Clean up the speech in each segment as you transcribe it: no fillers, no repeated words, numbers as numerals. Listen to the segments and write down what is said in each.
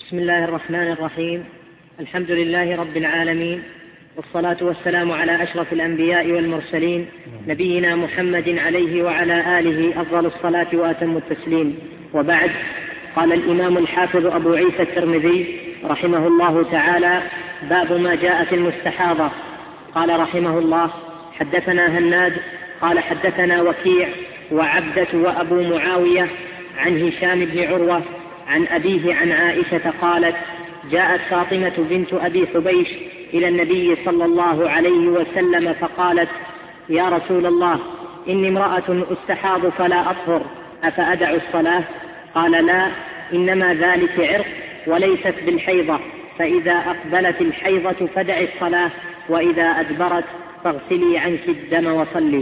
بسم الله الرحمن الرحيم. الحمد لله رب العالمين، والصلاة والسلام على أشرف الأنبياء والمرسلين نبينا محمد عليه وعلى آله أفضل الصلاة وأتم التسليم، وبعد. قال الإمام الحافظ أبو عيسى الترمذي رحمه الله تعالى: باب ما جاء في المستحاضة. قال رحمه الله: حدثنا هناد قال حدثنا وكيع وعبدة وأبو معاوية عن هشام بن عروة عن أبيه عن عائشة قالت: جاءت فاطمة بنت أبي حبيش إلى النبي صلى الله عليه وسلم فقالت: يا رسول الله، إني امرأة أستحاض فلا أطهر، أفأدع الصلاة؟ قال: لا، إنما ذلك عرق وليست بالحيضة، فإذا أقبلت الحيضة فدع الصلاة، وإذا أدبرت فاغسلي عنك الدم وصلي.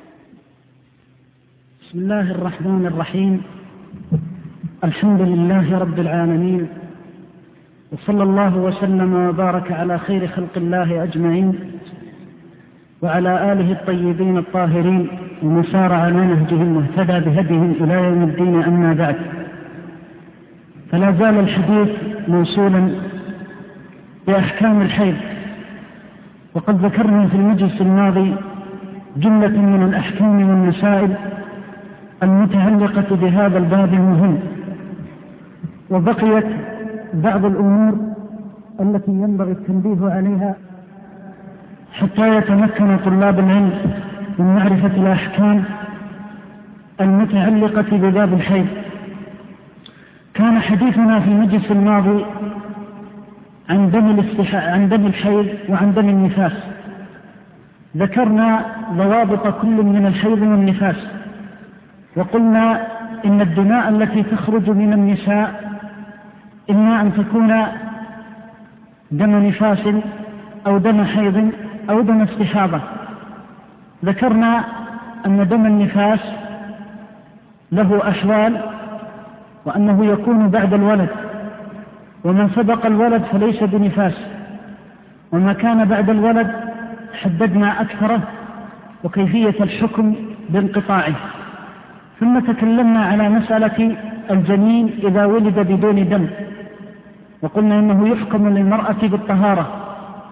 بسم الله الرحمن الرحيم. الحمد لله رب العالمين، وصلى الله وسلم وبارك على خير خلق الله أجمعين، وعلى آله الطيبين الطاهرين، ومن سار على نهجهم واهتدى بهديهم إلى يوم الدين. أما بعد، فلا زال الحديث موصولا بأحكام الحيض، وقد ذكرنا في المجلس الماضي جملة من الأحكام والمسائل المتعلقة بهذا الباب المهم، وبقيت بعض الأمور التي ينبغي التنبيه عليها حتى يتمكن طلاب العلم من معرفة الأحكام المتعلقة بباب الحيض. كان حديثنا في المجلس الماضي عن دم الحيض وعن دم النفاس. ذكرنا ضوابط كل من الحيض والنفاس، وقلنا إن الدماء التي تخرج من النساء إما أن تكون دم نفاس أو دم حيض أو دم استحاضة. ذكرنا أن دم النفاس له أحوال، وأنه يكون بعد الولد، ومن سبق الولد فليس بنفاس، وما كان بعد الولد حددنا أكثره وكيفية الحكم بانقطاعه. ثم تكلمنا على مسألة الجنين إذا ولد بدون دم، وقلنا إنه يحكم للمرأة بالطهارة.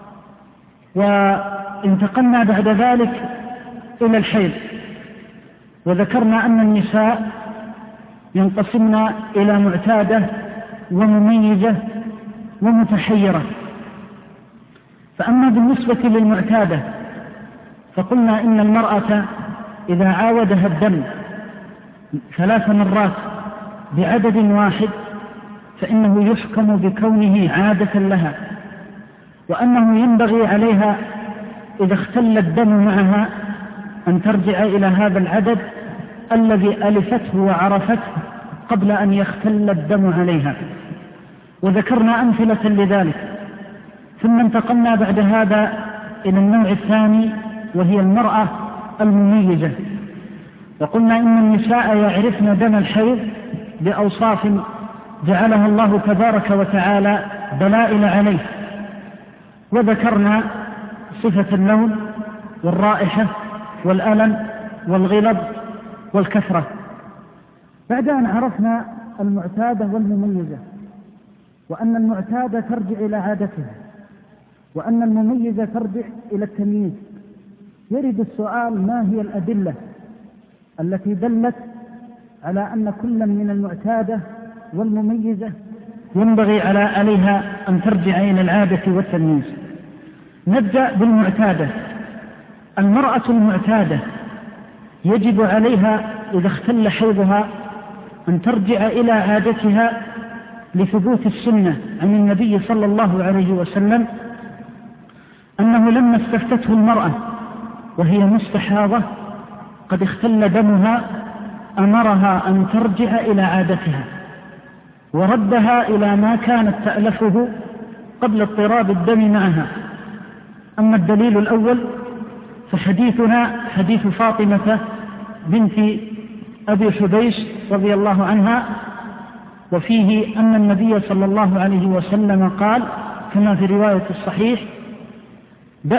وانتقلنا بعد ذلك إلى الحيض، وذكرنا أن النساء ينقسمن إلى معتادة ومميزة ومتحيرة. فأما بالنسبة للمعتادة فقلنا إن المرأة إذا عاودها الدم 3 مرات بعدد واحد فإنه يحكم بكونه عادة لها، وأنه ينبغي عليها إذا اختل الدم معها أن ترجع إلى هذا العدد الذي ألفته وعرفته قبل أن يختل الدم عليها. وذكرنا أمثلة لذلك. ثم انتقلنا بعد هذا إلى النوع الثاني، وهي المرأة المميزة. وقلنا إن النساء يعرفن دم الحيض بأوصاف جعلها الله تبارك وتعالى دلائل عليه، وذكرنا صفة اللون والرائحة والألم والغلظ والكثرة. بعد أن عرفنا المعتادة والمميزة، وأن المعتادة ترجع إلى عادتها، وأن المميزة ترجع إلى التمييز، يرد السؤال: ما هي الأدلة التي دلت على أن كل من المعتادة والمميزة ينبغي عليها أن ترجع إلى العادة والتمييز؟ نبدأ بالمعتادة. المرأة المعتادة يجب عليها إذا اختل حيضها أن ترجع إلى عادتها لثبوت السنة عن النبي صلى الله عليه وسلم أنه لما استفتته المرأة وهي مستحاضة قد اختل دمها أمرها أن ترجع إلى عادتها، وردها إلى ما كانت تألفه قبل اضطراب الدم معها. أما الدليل الأول فحديثنا حديث فاطمة بنت أبي حبيش رضي الله عنها، وفيه أن النبي صلى الله عليه وسلم قال كما في رواية الصحيح: دع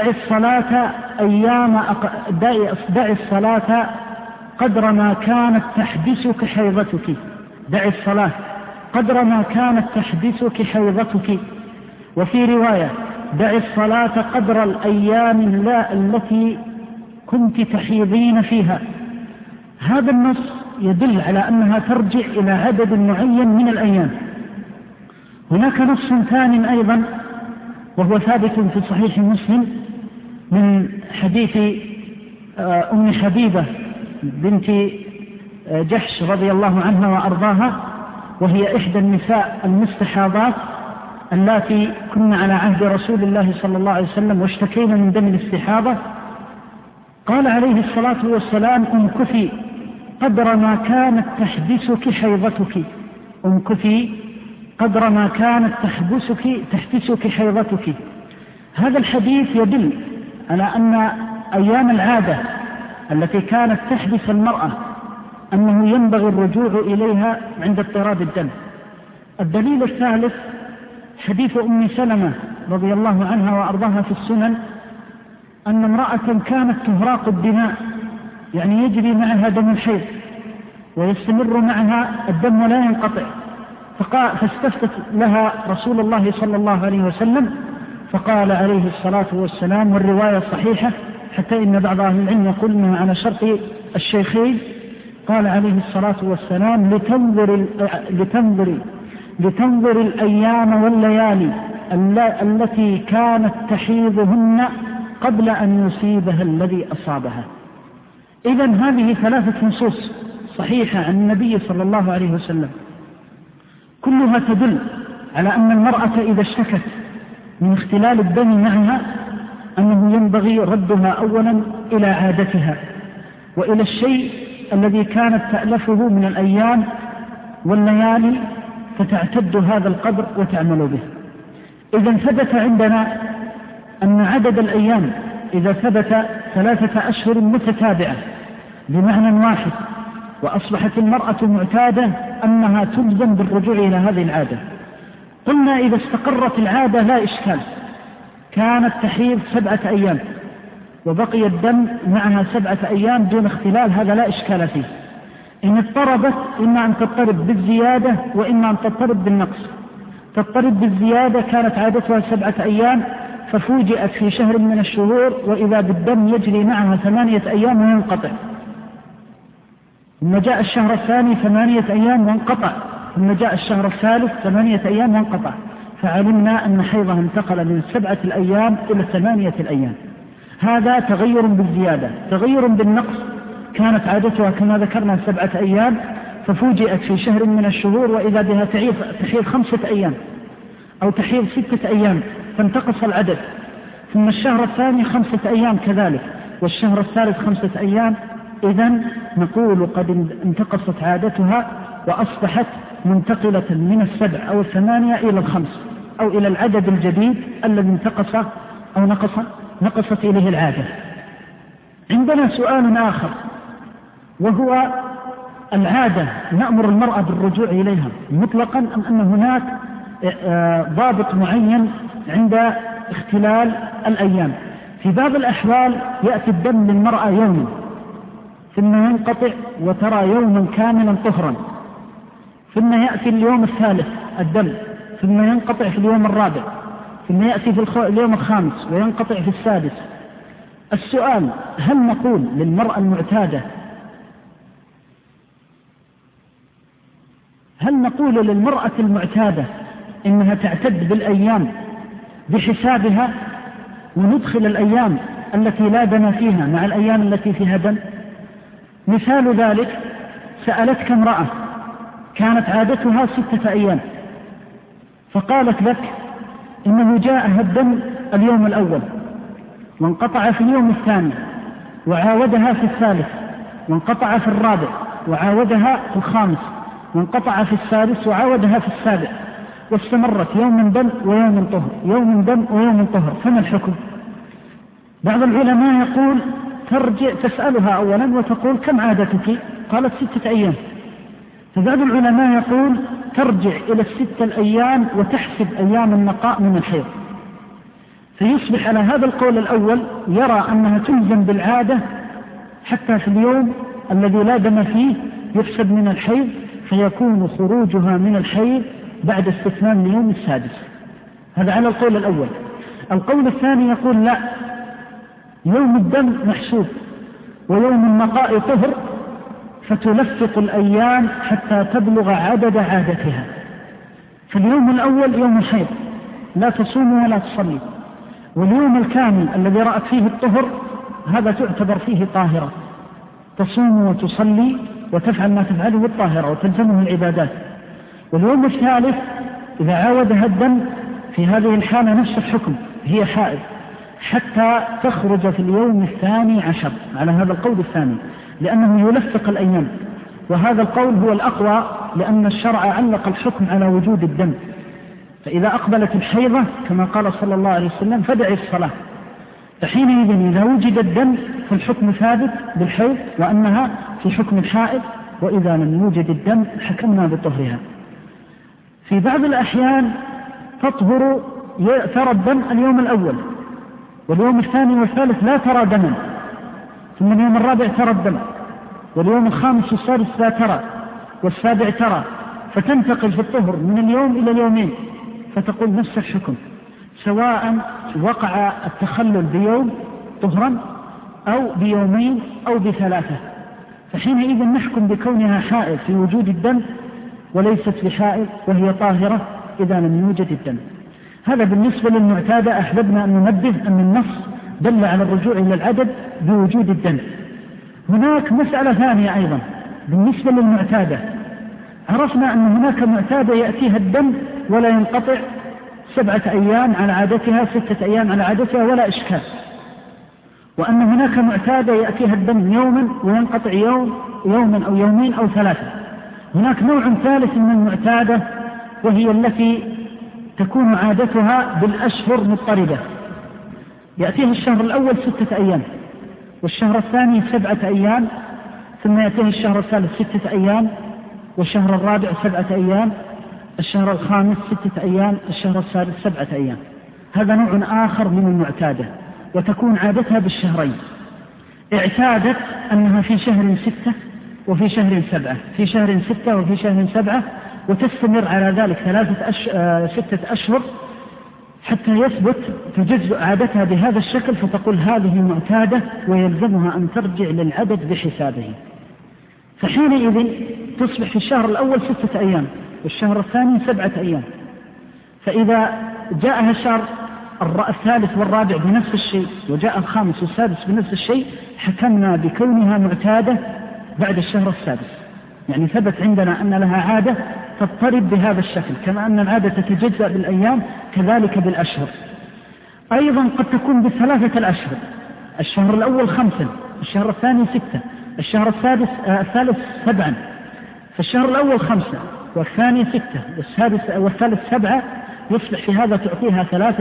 الصلاة قدر ما كانت تحبسك حيضتك. دع الصلاة قدر ما كانت تحدثك حيضتك. وفي رواية دع الصلاة قدر الأيام التي كنت تحيضين فيها. هذا النص يدل على أنها ترجع إلى عدد معين من الأيام. هناك نص ثاني أيضا وهو ثابت في صحيح مسلم من حديث أم حبيبة بنت جحش رضي الله عنها وأرضاها، وهي إحدى النساء المستحاضات اللاتي كن على عهد رسول الله صلى الله عليه وسلم واشتكين من دم الاستحاضة. قال عليه الصلاة والسلام: امكثي قدر ما كانت تحبسك حيضتك، امكثي قدر ما كانت تحبسك حيضتك. هذا الحديث يدل على أن أيام العادة التي كانت تحبس المرأة أنه ينبغي الرجوع إليها عند اضطراب الدم. الدليل الثالث حديث أم سلمة رضي الله عنها وأرضاها في السنن أن امرأة كانت تهراق الدماء، يعني يجري معها دم الحيض ويستمر معها الدم ولا ينقطع، فاستفتت لها رسول الله صلى الله عليه وسلم فقال عليه الصلاة والسلام، والرواية صحيحة حتى إن بعض أهل العلم يقول إنها على شرط الشيخين، قال عليه الصلاة والسلام: لتنظر الأيام والليالي التي كانت تحيضهن قبل أن يصيبها الذي أصابها. إذن هذه ثلاثة نصوص صحيحة عن النبي صلى الله عليه وسلم كلها تدل على أن المرأة إذا اشتكت من اختلال الدم معها أنه ينبغي ردها أولا إلى عادتها وإلى الشيء الذي كانت تألفه من الأيام والليالي، فتعتد هذا القدر وتعمل به. إذا ثبت عندنا أن عدد الأيام إذا ثبت 3 أشهر متتابعة بمعنى واحد وأصبحت المرأة معتادة أنها تلزم بالرجوع إلى هذه العادة. قلنا إذا استقرت العادة لا إشكال، كانت تحيض 7 أيام وبقي الدم معها 7 أيام دون اختلال، هذا لا إشكال فيه. إن اضطربت إما أن تضطرب بالزيادة وإما أن تضطرب بالنقص. تضطرب بالزيادة كانت عادتها 7 أيام ففوجئت في شهر من الشهور وإذا بالدم يجري معها 8 أيام وينقطع، ثم جاء الشهر الثاني 8 أيام وانقطع، ثم جاء الشهر الثالث 8 أيام وانقطع، فعلمنا أن حيضها انتقل من 7 الأيام إلى 8 الأيام. هذا تغير بالزيادة. تغير بالنقص كانت عادتها كما ذكرنا 7 أيام ففوجئت في شهر من الشهور وإذا بها تحيض 5 أيام أو تحيض 6 أيام فانتقص العدد، ثم الشهر الثاني 5 أيام كذلك، والشهر الثالث 5 أيام. إذن نقول قد انتقصت عادتها وأصبحت منتقلة من 7 أو 8 إلى 5 أو إلى العدد الجديد الذي انتقص أو نقصت إليه العادة. عندنا سؤال آخر وهو العادة نأمر المرأة بالرجوع إليها مطلقا أم أن هناك ضابط معين عند اختلال الأيام؟ في بعض الأحوال يأتي الدم للمرأة يوما ثم ينقطع وترى يوما كاملا طهرا، ثم يأتي اليوم الثالث الدم ثم ينقطع في اليوم الرابع، ثم يأتي في اليوم الخامس وينقطع في السادس. السؤال: هل نقول للمرأة المعتادة إنها تعتد بالأيام بحسابها وندخل الأيام التي لا دم فيها مع الأيام التي فيها دم؟ مثال ذلك: سألتك امرأة كانت عادتها 6 أيام فقالت لك إنه جاءها الدم اليوم الأول وانقطع في اليوم الثاني وعاودها في الثالث وانقطع في الرابع وعاودها في الخامس وانقطع في السادس وعاودها في السابع، واستمرت يوم دم ويوم طهر، يوم دم ويوم طهر، فما الحكم؟ بعض العلماء يقول ترجع تسألها أولا وتقول كم عادتك؟ قالت 6 أيام. فبعض العلماء يقول ترجع إلى 6 الأيام وتحسب أيام النقاء من الحيض، فيصبح على هذا القول الأول يرى أنها تلزم بالعادة حتى في اليوم الذي لا دم فيه يحسب من الحيض، فيكون خروجها من الحيض بعد استثناء اليوم السادس. هذا على القول الأول. القول الثاني يقول لا، يوم الدم محسوب ويوم النقاء طهر، فتلفق الأيام حتى تبلغ عدد عادتها. فاليوم الأول يوم الحيض لا تصوم ولا تصلي، واليوم الكامل الذي رأت فيه الطهر هذا تعتبر فيه طاهرة، تصوم وتصلي وتفعل ما تفعله الطاهرة وتلزمه العبادات. واليوم الثالث إذا عاودها الدم في هذه الحالة نفس الحكم، هي حائض حتى تخرج في اليوم 12 على هذا القول الثاني، لأنه يلفق الأيام. وهذا القول هو الأقوى، لأن الشرع علق الحكم على وجود الدم، فإذا أقبلت الحيضة كما قال صلى الله عليه وسلم فدعي الصلاة، فحينئذ إذا وجد الدم فالحكم ثابت بالحيض وأنها في حكم الحائض، وإذا لم يوجد الدم حكمنا بطهرها. في بعض الأحيان تطهر ترى الدم اليوم الأول، واليوم الثاني والثالث لا ترى دما، ثم اليوم الرابع ترى الدم، واليوم الخامس والسادس لا ترى، والسابع ترى، فتنتقل في الطهر من اليوم إلى اليومين، فتقول نفس الحكم سواء وقع التخلل بيوم طهرا أو بيومين أو بثلاثة، فحينئذ نحكم بكونها حائض في وجود الدم وليست بحائض وهي طاهرة إذا لم يوجد الدم. هذا بالنسبة للمعتادة. أحببنا أن ننبه أن النص دل على الرجوع إلى العدد بوجود الدم. هناك مسألة ثانية أيضا بالنسبة للمعتادة، عرفنا أن هناك معتادة يأتيها الدم ولا ينقطع 7 أيام على عادتها، 6 أيام على عادتها ولا إشكال، وأن هناك معتادة يأتيها الدم يوما وينقطع يوما أو يومين أو 3. هناك نوع ثالث من المعتادة وهي التي تكون عادتها بالأشهر مضطردة، يأتيها الشهر الأول 6 أيام، والشهر الثاني 7 أيام، ثم يأتيه الشهر الثالث 6 أيام، والشهر الرابع 7 أيام، الشهر الخامس 6 أيام، الشهر السادس 7 أيام. هذا نوع آخر من المعتادة، وتكون عادتها بالشهرين. اعتادت أنها في شهر 6 وفي شهر 7، في شهر 6 وفي شهر 7، وتستمر على ذلك 6 أشهر حتى يثبت تجزء عادتها بهذا الشكل، فتقول هذه معتادة ويلزمها أن ترجع للعدد بحسابه. فحينئذ تصبح في الشهر الأول 6 أيام والشهر الثاني 7 أيام. فإذا جاءها الشهر الثالث والرابع بنفس الشيء وجاء الخامس والسادس بنفس الشيء، حكمنا بكونها معتادة بعد الشهر السادس، يعني ثبت عندنا أن لها عادة تضطرب بهذا الشكل، كما أن العادة تتجزأ بالأيام كذلك بالأشهر. أيضا قد تكون ب3 الأشهر، الشهر الأول 5، الشهر الثاني 6، الشهر الثالث 7، فالشهر الأول 5 والثاني 6 والثالث 7، يصبح في هذا تعطيها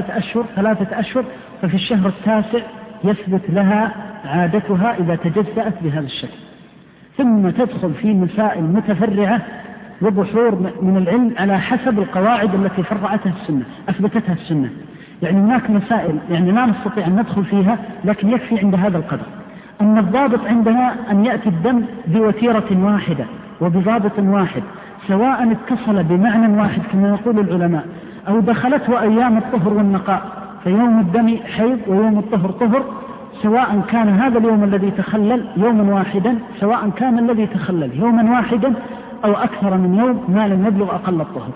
3 أشهر، ففي الشهر التاسع يثبت لها عادتها إذا تجزأت بهذا الشكل. ثم تدخل في مسائل متفرعة وبحور من العلم على حسب القواعد التي فرعتها السنة أثبتتها السنة. يعني هناك مسائل يعني لا نستطيع أن ندخل فيها، لكن يكفي عند هذا القدر أن الضابط عندنا أن يأتي الدم بوتيرة واحدة وبضابط واحد، سواء اتصل بمعنى واحد كما يقول العلماء، أو دخلته أيام الطهر والنقاء، فيوم الدم حيض ويوم الطهر طهر، سواء كان هذا اليوم الذي تخلل يوما واحدا، سواء كان الذي تخلل يوما واحدا أو أكثر من يوم ما لم يبلغ أقل الطهر.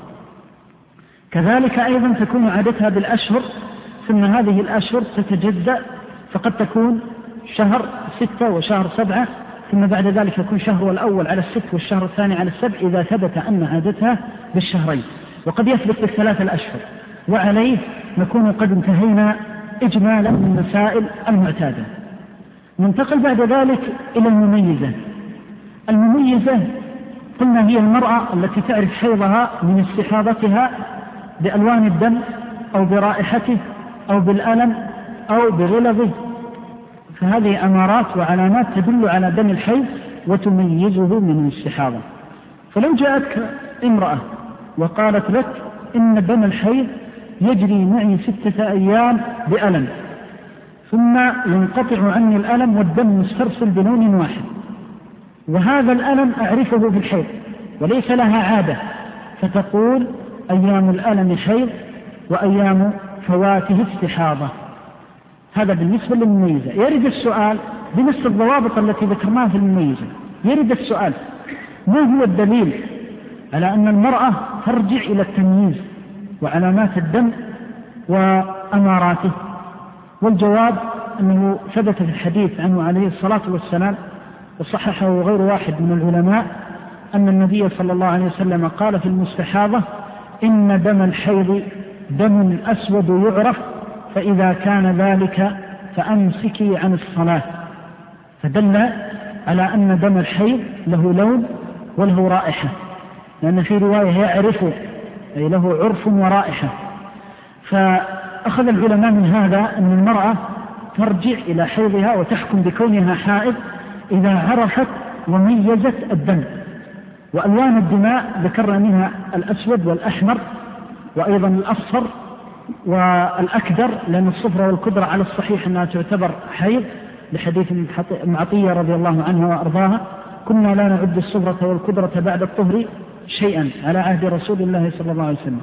كذلك أيضا تكون عادتها بالأشهر، ثم هذه الأشهر تتجزأ، فقد تكون شهر 6 وشهر 7، ثم بعد ذلك يكون شهر الأول على 6 والشهر الثاني على 7 إذا ثبت أن عادتها بالشهرين، وقد يثبت ب3 الأشهر. وعليه نكون قد انتهينا إجمالا من مسائل المعتادة. ننتقل بعد ذلك إلى المميزة. المميزة قلنا هي المرأة التي تعرف حيضها من استحاضتها بألوان الدم أو برائحته أو بالألم أو بغلظه، فهذه أمارات وعلامات تدل على دم الحيض وتميزه من الاستحاضة. فلو جاءتك امرأة وقالت لك إن دم الحيض يجري معي 6 أيام بألم، ثم ينقطع عني الألم والدم مسترسل بلون واحد، وهذا الألم أعرفه في الحيض وليس لها عادة، فتقول أيام الألم حيض وأيام فواته استحاضة. هذا بالنسبة للمميزة. يرد السؤال بنفس الضوابط التي ذكرناها في المميزة، يرد السؤال ما هو الدليل على أن المرأة ترجع إلى التمييز وعلامات الدم وأماراته؟ والجواب أنه ثبت في الحديث عنه عليه الصلاة والسلام وصححه غير واحد من العلماء أن النبي صلى الله عليه وسلم قال في المستحاضة: إن دم الحيض دم أسود يعرف، فإذا كان ذلك فأمسكي عن الصلاة. فدل على أن دم الحيض له لون وله رائحة، لأن في رواية يعرف، أي له عرف ورائحة. فأخذ العلماء من هذا أن المرأة ترجع إلى حيضها وتحكم بكونها حائض إذا عرفت وميزت الدم. وألوان الدماء ذكرنا منها الأسود والأحمر وأيضا الأصفر والأكدر، لأن الصفرة والكدرة على الصحيح أنها تعتبر حيض لحديث عطية رضي الله عنها وأرضاها: كنا لا نعد الصفرة والكدرة بعد الطهر شيئا على عهد رسول الله صلى الله عليه وسلم.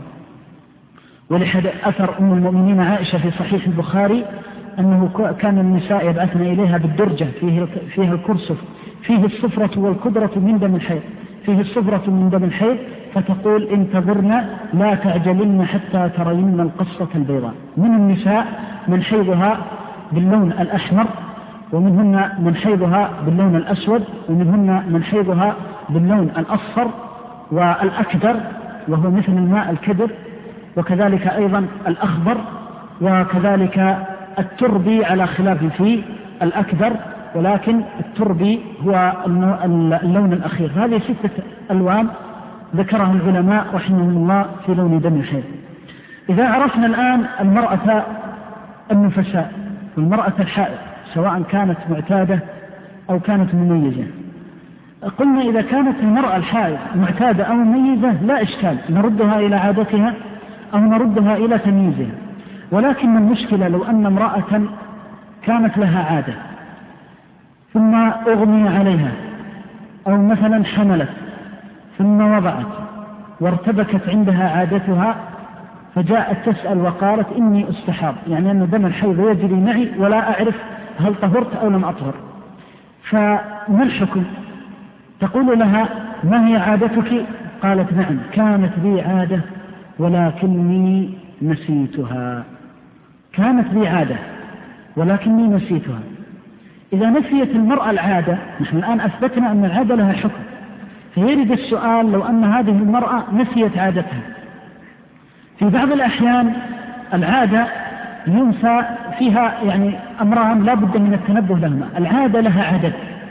ولحد أثر أم المؤمنين عائشة في صحيح البخاري أنه كان النساء يبعثن إليها بالدرجة فيها الكرسف فيه الصفرة والكدرة من دم الحيض، فيه الصفرة من دم الحيض، فتقول: انتظرن لا تعجلن حتى ترين القصة البيضاء. من النساء من حيضها باللون الأحمر، ومنهن من حيضها باللون الأسود، ومنهن من حيضها باللون الأصفر والأكدر وهو مثل الماء الكدر، وكذلك أيضا الأخضر، وكذلك التربي على خلاف في الأكدر، ولكن التربي هو اللون الأخير. هذه 6 ألوان ذكرها العلماء رحمهم الله في لون دم الحيض. إذا عرفنا الآن المرأة النفساء والمرأة الحائض سواء كانت معتادة أو كانت مميزة، قلنا إذا كانت المرأة الحائض معتادة أو مميزة لا إشكال، نردها إلى عادتها أو نردها إلى تمييزها. ولكن المشكلة لو أن امرأة كانت لها عادة ثم أغمي عليها، أو مثلا حملت ثم وضعت وارتبكت عندها عادتها، فجاءت تسأل وقالت: إني أستحاض، يعني أن دم الحيض يجري معي ولا أعرف هل طهرت أو لم أطهر. فما الحكم؟ تقول لها: ما هي عادتك؟ قالت: نعم كانت لي عادة ولكني نسيتها. كانت لي عادة ولكني نسيتها. إذا نسيت المرأة العادة، نحن الآن أثبتنا أن العادة لها حكم، فيرد السؤال: لو أن هذه المرأة نسيت عادتها. في بعض الأحيان العادة ينسى فيها يعني أمران لا بد من التنبه لهما. العادة لها عدد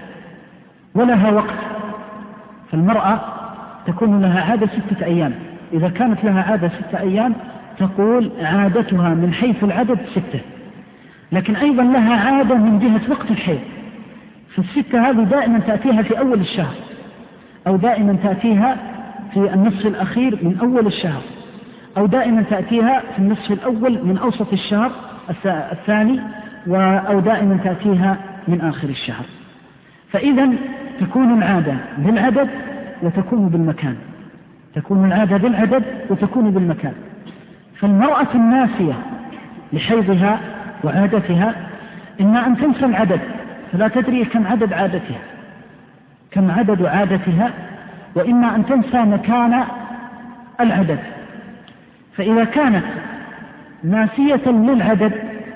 ولها وقت، فالمرأة تكون لها عادة 6 أيام. إذا كانت لها عادة 6 أيام تقول عادتها من حيث العدد 6، لكن أيضا لها عادة من جهة وقت الحيض. فال6 هذه دائما تأتيها في أول الشهر، أو دائما تأتيها في النصف الأخير من أول الشهر، أو دائما تأتيها في النصف الأول من أوسط الشهر الثاني، أو دائما تأتيها من آخر الشهر. فإذا تكون العادة بالعدد وتكون بالمكان، تكون العادة بالعدد وتكون بالمكان. فالمرأة الناسية لحيضها وعادتها إما أن تنسى العدد فلا تدري كم عدد عادتها، كم عدد عادتها، وإما أن تنسى مكان العدد. فإذا كانت ناسية للعدد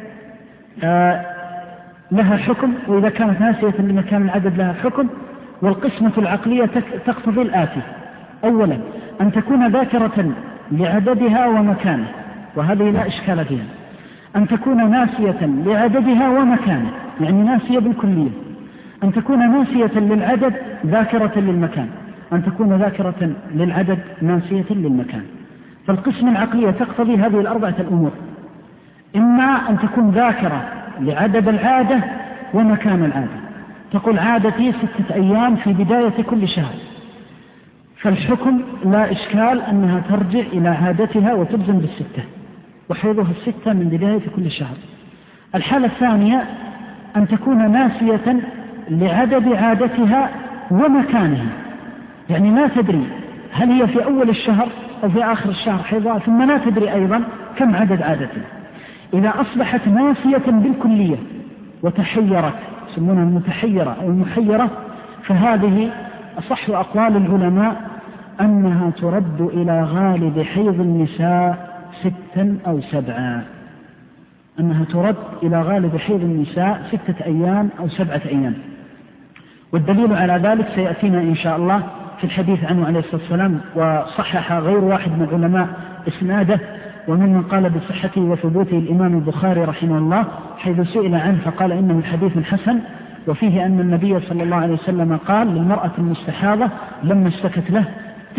لها حكم، وإذا كانت ناسية لمكان العدد لها حكم. والقسمة العقلية تقتضي الآتي: أولا أن تكون ذاكرة لعددها ومكانه، وهذه لا إشكال فيها. أن تكون ناسية لعددها ومكانه، يعني ناسية بالكلية. أن تكون ناسية للعدد ذاكرة للمكان، أن تكون ذاكرة للعدد ناسية للمكان. فالقسم العقلية تقتضي هذه الأربعة الأمور: إما أن تكون ذاكرة لعدد العادة ومكان العادة، تقول عادتي 6 أيام في بداية كل شهر، فالحكم لا إشكال أنها ترجع إلى عادتها وتلزم بال6 وحيضها 6 من بداية كل شهر. الحالة الثانية أن تكون ناسية لعدد عادتها ومكانها، يعني لا تدري هل هي في أول الشهر أو في آخر الشهر حيضها، ثم لا تدري أيضا كم عدد عادتها. إذا أصبحت ناسية بالكلية وتحيرت، يسمونها المتحيرة أو المحيرة، فهذه أصح أقوال العلماء أنها ترد إلى غالب حيض النساء 6 أو 7، أنها ترد إلى غالب حيض النساء 6 أيام أو 7 أيام. والدليل على ذلك سيأتينا إن شاء الله في الحديث عنه عليه الصلاة والسلام، وصحح غير واحد من العلماء إسناده، وممن قال بصحته وثبوته الإمام البخاري رحمه الله، حيث سئل عنه فقال إنه حديث حسن، وفيه أن النبي صلى الله عليه وسلم قال للمرأة المستحاضة لما اشتكت له: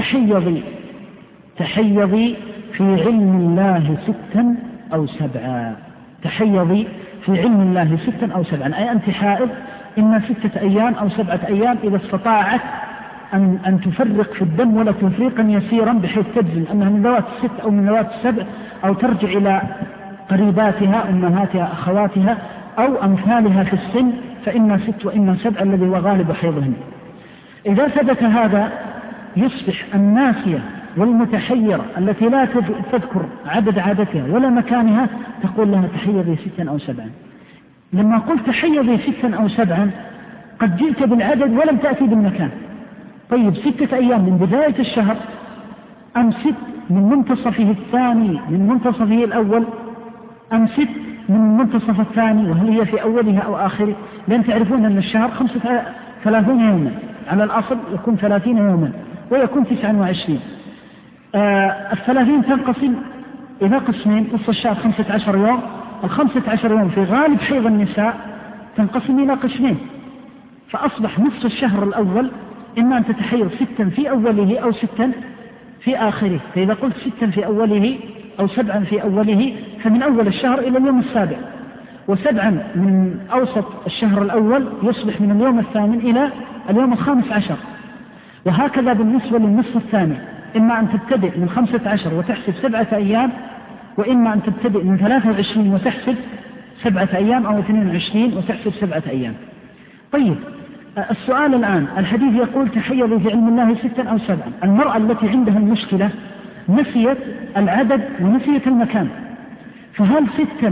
تحيضي في علم الله 6 أو 7، تحيضي في علم الله 6 أو 7، أي أنت حائض إما 6 أيام أو 7 أيام، إذا استطاعت أن تفرق في الدم ولا تفريقا يسيرا بحيث تجزم أنها من ذوات 6 أو من ذوات 7، أو ترجع إلى قريباتها أمهاتها أخواتها أو أمثالها في السن، فإما 6 وإما 7 الذي هو غالب حيضهن. إذا ثبت هذا يصبح الناسية والمتحيرة التي لا تذكر عدد عادتها ولا مكانها تقول لها تحيضي 6 أو 7. لما قلت تحيضي 6 أو 7 قد جئت بالعدد ولم تأتي بالمكان. طيب 6 أيام من بداية الشهر أم 6 من منتصفه الثاني من منتصفه الأول أم 6 من منتصف الثاني وهل هي في أولها أو آخره؟ لأن تعرفون أن الشهر 35 يوما، على الأصل يكون 30 يوما ويكون 29. 30 تنقسم إلى قسمين، نصف الشهر 15 يوم، 15 يوم في غالب حيض النساء تنقسم إلى قسمين، فأصبح نصف الشهر الأول إما أن تتحيض 6 في أوله أو 6 في آخره. فإذا قلت 6 في أوله أو 7 في أوله فمن أول الشهر إلى اليوم السابع، و7 من أوسط الشهر الأول يصبح من اليوم الثامن إلى اليوم 15، وهكذا بالنسبة للنصف الثاني، إما أن تبتدئ من 15 وتحسب 7 أيام، وإما أن تبتدئ من 23 وتحسب 7 أيام، أو 22 وتحسب 7 أيام. طيب السؤال الآن، الحديث يقول تحيضي في علم الله 6 أو 7. المرأة التي عندها المشكلة نسيت العدد ونسيت المكان، فهل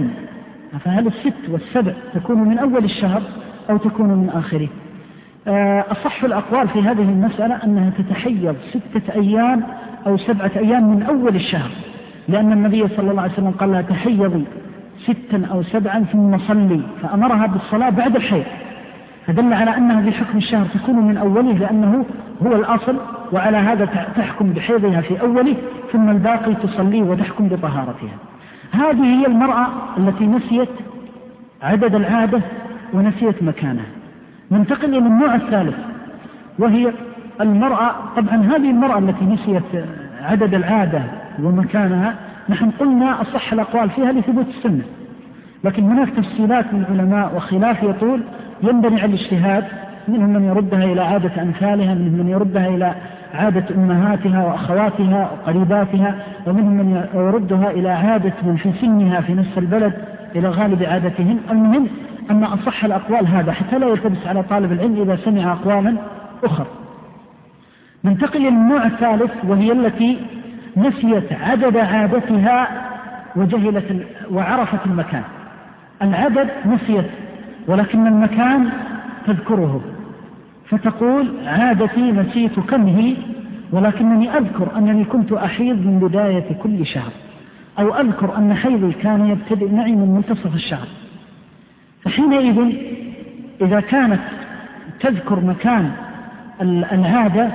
6 والسبع تكون من أول الشهر أو تكون من آخره؟ أصح الأقوال في هذه المسألة أنها تتحيض 6 أيام أو 7 أيام من أول الشهر، لأن النبي صلى الله عليه وسلم قال لها تحيضي 6 أو 7 ثم صلي، فأمرها بالصلاة بعد الحيض، فدل على أنها في حكم الشهر تكون من أوله لأنه هو الأصل، وعلى هذا تحكم بحيضها في أوله، ثم الباقي تصلي وتحكم بطهارتها. هذه هي المرأة التي نسيت عدد العادة ونسيت مكانها. ننتقل إلى النوع الثالث، وهي المرأة، طبعا هذه المرأة التي نسيت عدد العادة ومكانها نحن قلنا أصح الأقوال فيها لثبوت السنة، لكن هناك تفصيلات من العلماء وخلاف يطول، ينبني على الاجتهاد، منهم من يردها إلى عادة أمثالها، منهم من يردها إلى عادة أمهاتها وأخواتها وقريباتها، ومنهم من يردها إلى عادة من في سنها في نفس البلد إلى غالب عادتهم. المهم أن أصح الأقوال هذا حتى لا يلتبس على طالب العلم إذا سمع أقوالا أخرى. ننتقل إلى النوع الثالث، وهي التي نسيت عدد عادتها وجهلت وعرفت المكان. العدد نسيت ولكن المكان تذكره، فتقول عادتي نسيت كم هي، ولكنني أذكر أنني كنت أحيض من بداية كل شهر، أو أذكر أن حيضي كان يبتدئ معي من منتصف الشهر. فحينئذ إذا كانت تذكر مكان العادة،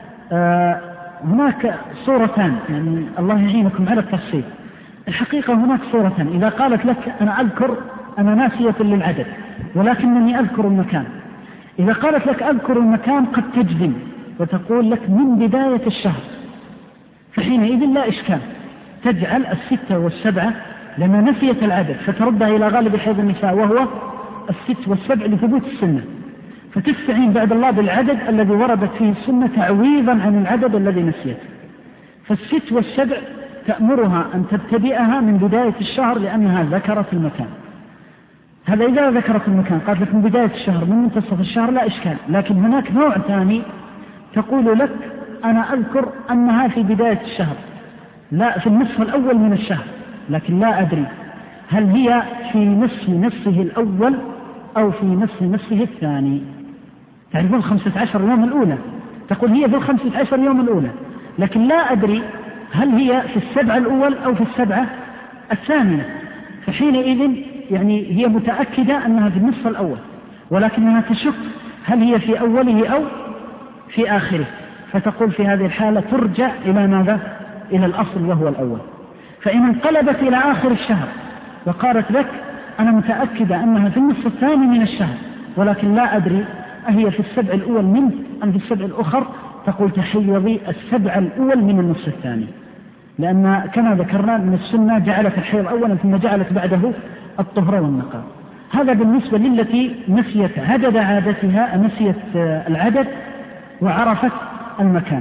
هناك صورتان، يعني الله يعينكم على التفصيل. الحقيقة هناك صورتان، إذا قالت لك أنا أذكر أنا ناسية للعدد ولكنني أذكر المكان، إذا قالت لك أذكر المكان قد تجزم وتقول لك من بداية الشهر، فحينئذ لا إشكال، تجعل 6 والسبعة لما نسيت العدد فتردها إلى غالب حيض النساء وهو 6 والسبع لثبوت السنة، فتستعين بعد الله بالعدد الذي وردت فيه السنة تعويضا عن العدد الذي نسيته. فال6 والسبع تأمرها أن تبتدئها من بداية الشهر لأنها ذكرت المكان. هذا إذا ذكرت المكان، قالت لك من بداية الشهر من منتصف الشهر لا إشكال. لكن هناك نوع ثاني تقول لك أنا أذكر أنها في بداية الشهر، لا في النصف الأول من الشهر، لكن لا أدري هل هي في نصفه الأول أو في نصفه الثاني. تعرفون 15 يوم الأولى، تقول هي في 15 يوم الأولى، لكن لا أدري هل هي في 7 الأول أو في 7 الثانية. فحينئذ يعني هي متأكدة أنها في النصف الأول، ولكنها تشك هل هي في أوله أو في آخره، فتقول في هذه الحالة ترجع إلى ماذا؟ إلى الأصل وهو الأول. فإن انقلبت إلى آخر الشهر وقالت لك أنا متأكدة أنها في النصف الثاني من الشهر، ولكن لا أدري أهي في 7 الأول منه أم في 7 الأخر، تقول تحيضي 7 الأول من النصف الثاني، لأن كما ذكرنا أن السنة جعلت الحيض أولا ثم جعلت بعده الطهر والنقاء. هذا بالنسبة للتي نسيت عدد عادتها، نسيت العدد وعرفت المكان.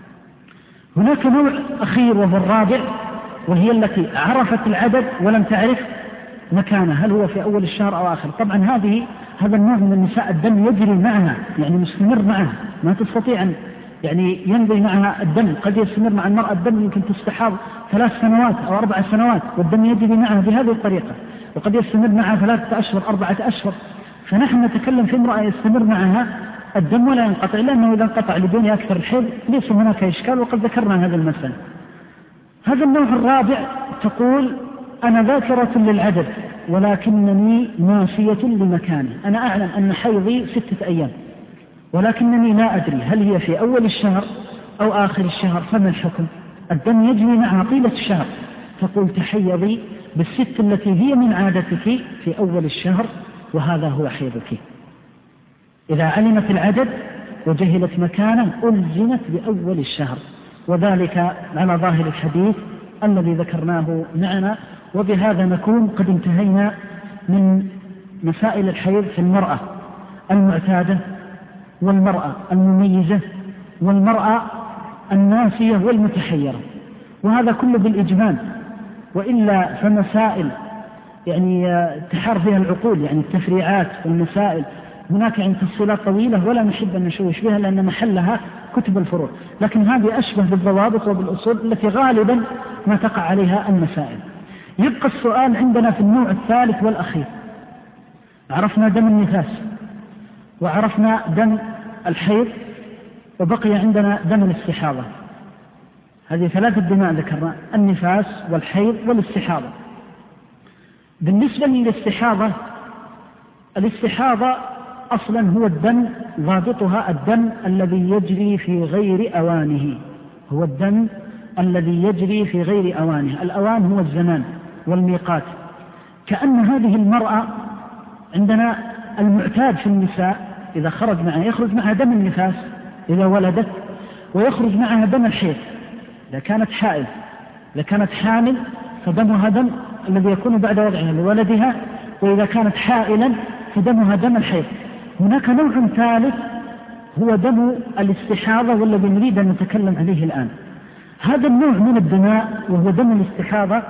هناك نوع أخير وهو الرابع، وهي التي عرفت العدد ولم تعرف مكانه، هل هو في أول الشهر أو آخر. طبعا هذا النوع من النساء الدم يجري معها، يعني مستمر معها، ما تستطيع أن يعني يمضي معها الدم. قد يستمر مع المرأة الدم يمكن تستحاض 3 سنوات أو 4 سنوات والدم يجري معها بهذه الطريقة، وقد يستمر معها 3 أشهر 4 أشهر. فنحن نتكلم في امرأة يستمر معها الدم ولا ينقطع، لأنه إذا انقطع لدون أكثر الحيض ليس هناك إشكال، وقد ذكرنا هذا المثل. هذا النوع الرابع تقول أنا ذاكرة للعدد ولكنني ناسية لمكانه، أنا أعلم أن حيضي 6 أيام ولكنني لا أدري هل هي في أول الشهر أو آخر الشهر، فما الحكم؟ الدم يجري معها طيلة الشهر، تقول تحيضي بالست التي هي من عادتك في أول الشهر وهذا هو حيضك. إذا علمت العدد وجهلت مكانه ألزمت بأول الشهر، وذلك على ظاهر الحديث الذي ذكرناه معنا. وبهذا نكون قد انتهينا من مسائل الحيض في المرأة المعتادة والمرأة المميزة والمرأة الناسية والمتحيرة، وهذا كله بالإجمال، وإلا فمسائل يعني تحار فيها العقول، يعني التفريعات والمسائل هناك يعني تفصيلات طويلة ولا نحب أن نشوش بها لأن محلها كتب الفروع، لكن هذه أشبه بالضوابط وبالأصول التي غالبا ما تقع عليها المسائل. يبقى السؤال عندنا في النوع الثالث والأخير، عرفنا دم النفاس وعرفنا دم الحيض وبقي عندنا دم الاستحاضة. هذه 3 دماء ذكرنا، النفاس والحيض والاستحاضة. بالنسبة للاستحاضة، الاستحاضة أصلا هو الدم، ضابطها الدم الذي يجري في غير أوانه، هو الدم الذي يجري في غير أوانه. الأوان هو الزمان والميقات. كأن هذه المرأة عندنا المعتاد في النساء إذا خرج معها يخرج معها دم النفاس إذا ولدت، ويخرج معها دم الحيض إذا كانت حائل، إذا كانت حامل فدمها دم الذي يكون بعد وضعها لولدها، وإذا كانت حائلا فدمها دم الحيض. هناك نوع ثالث هو دم الاستحاضة والذي نريد أن نتكلم عليه الآن. هذا النوع من الدماء وهو دم الاستحاضة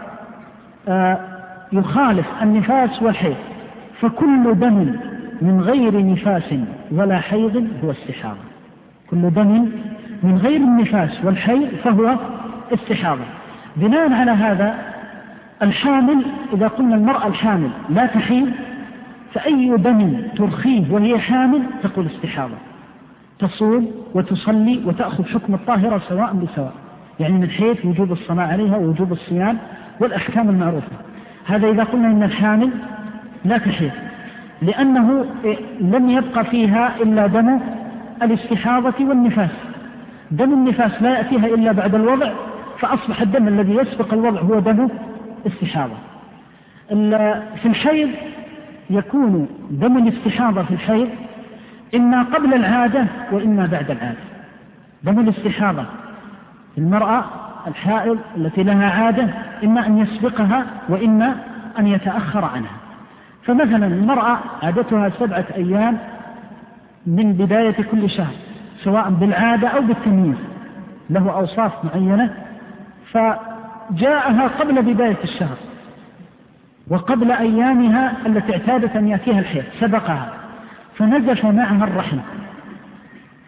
يخالف النفاس والحيض، فكل دم من غير نفاس ولا حيض هو استحاضة، كل دم من غير النفاس والحيض فهو استحاضة. بناء على هذا الحامل، إذا قلنا المرأة الحامل لا تحيض، فأي دم ترخيه وهي حامل تقول استحاضة، تصوم وتصلي وتأخذ حكم الطاهرة سواء بسواء، يعني من حيث وجوب الصلاة عليها ووجوب الصيام والأحكام المعروفة. هذا إذا قلنا إن الحامل لا تحيض، لأنه لم يبقى فيها إلا دم الاستحاضة والنفاس. دم النفاس لا يأتيها إلا بعد الوضع، فأصبح الدم الذي يسبق الوضع هو دم استحاضة. في الحيض يكون دم الاستحاضة في الحيض إما قبل العادة وإما بعد العادة. دم الاستحاضة في المرأة الحائض التي لها عادة إما أن يسبقها وإما أن يتأخر عنها. فمثلا المرأة عادتها 7 أيام من بداية كل شهر سواء بالعادة أو بالتمييز، له أوصاف معينة، فجاءها قبل بداية الشهر وقبل أيامها التي اعتادت أن يأتيها الحيض، سبقها فنزف معها الرحم،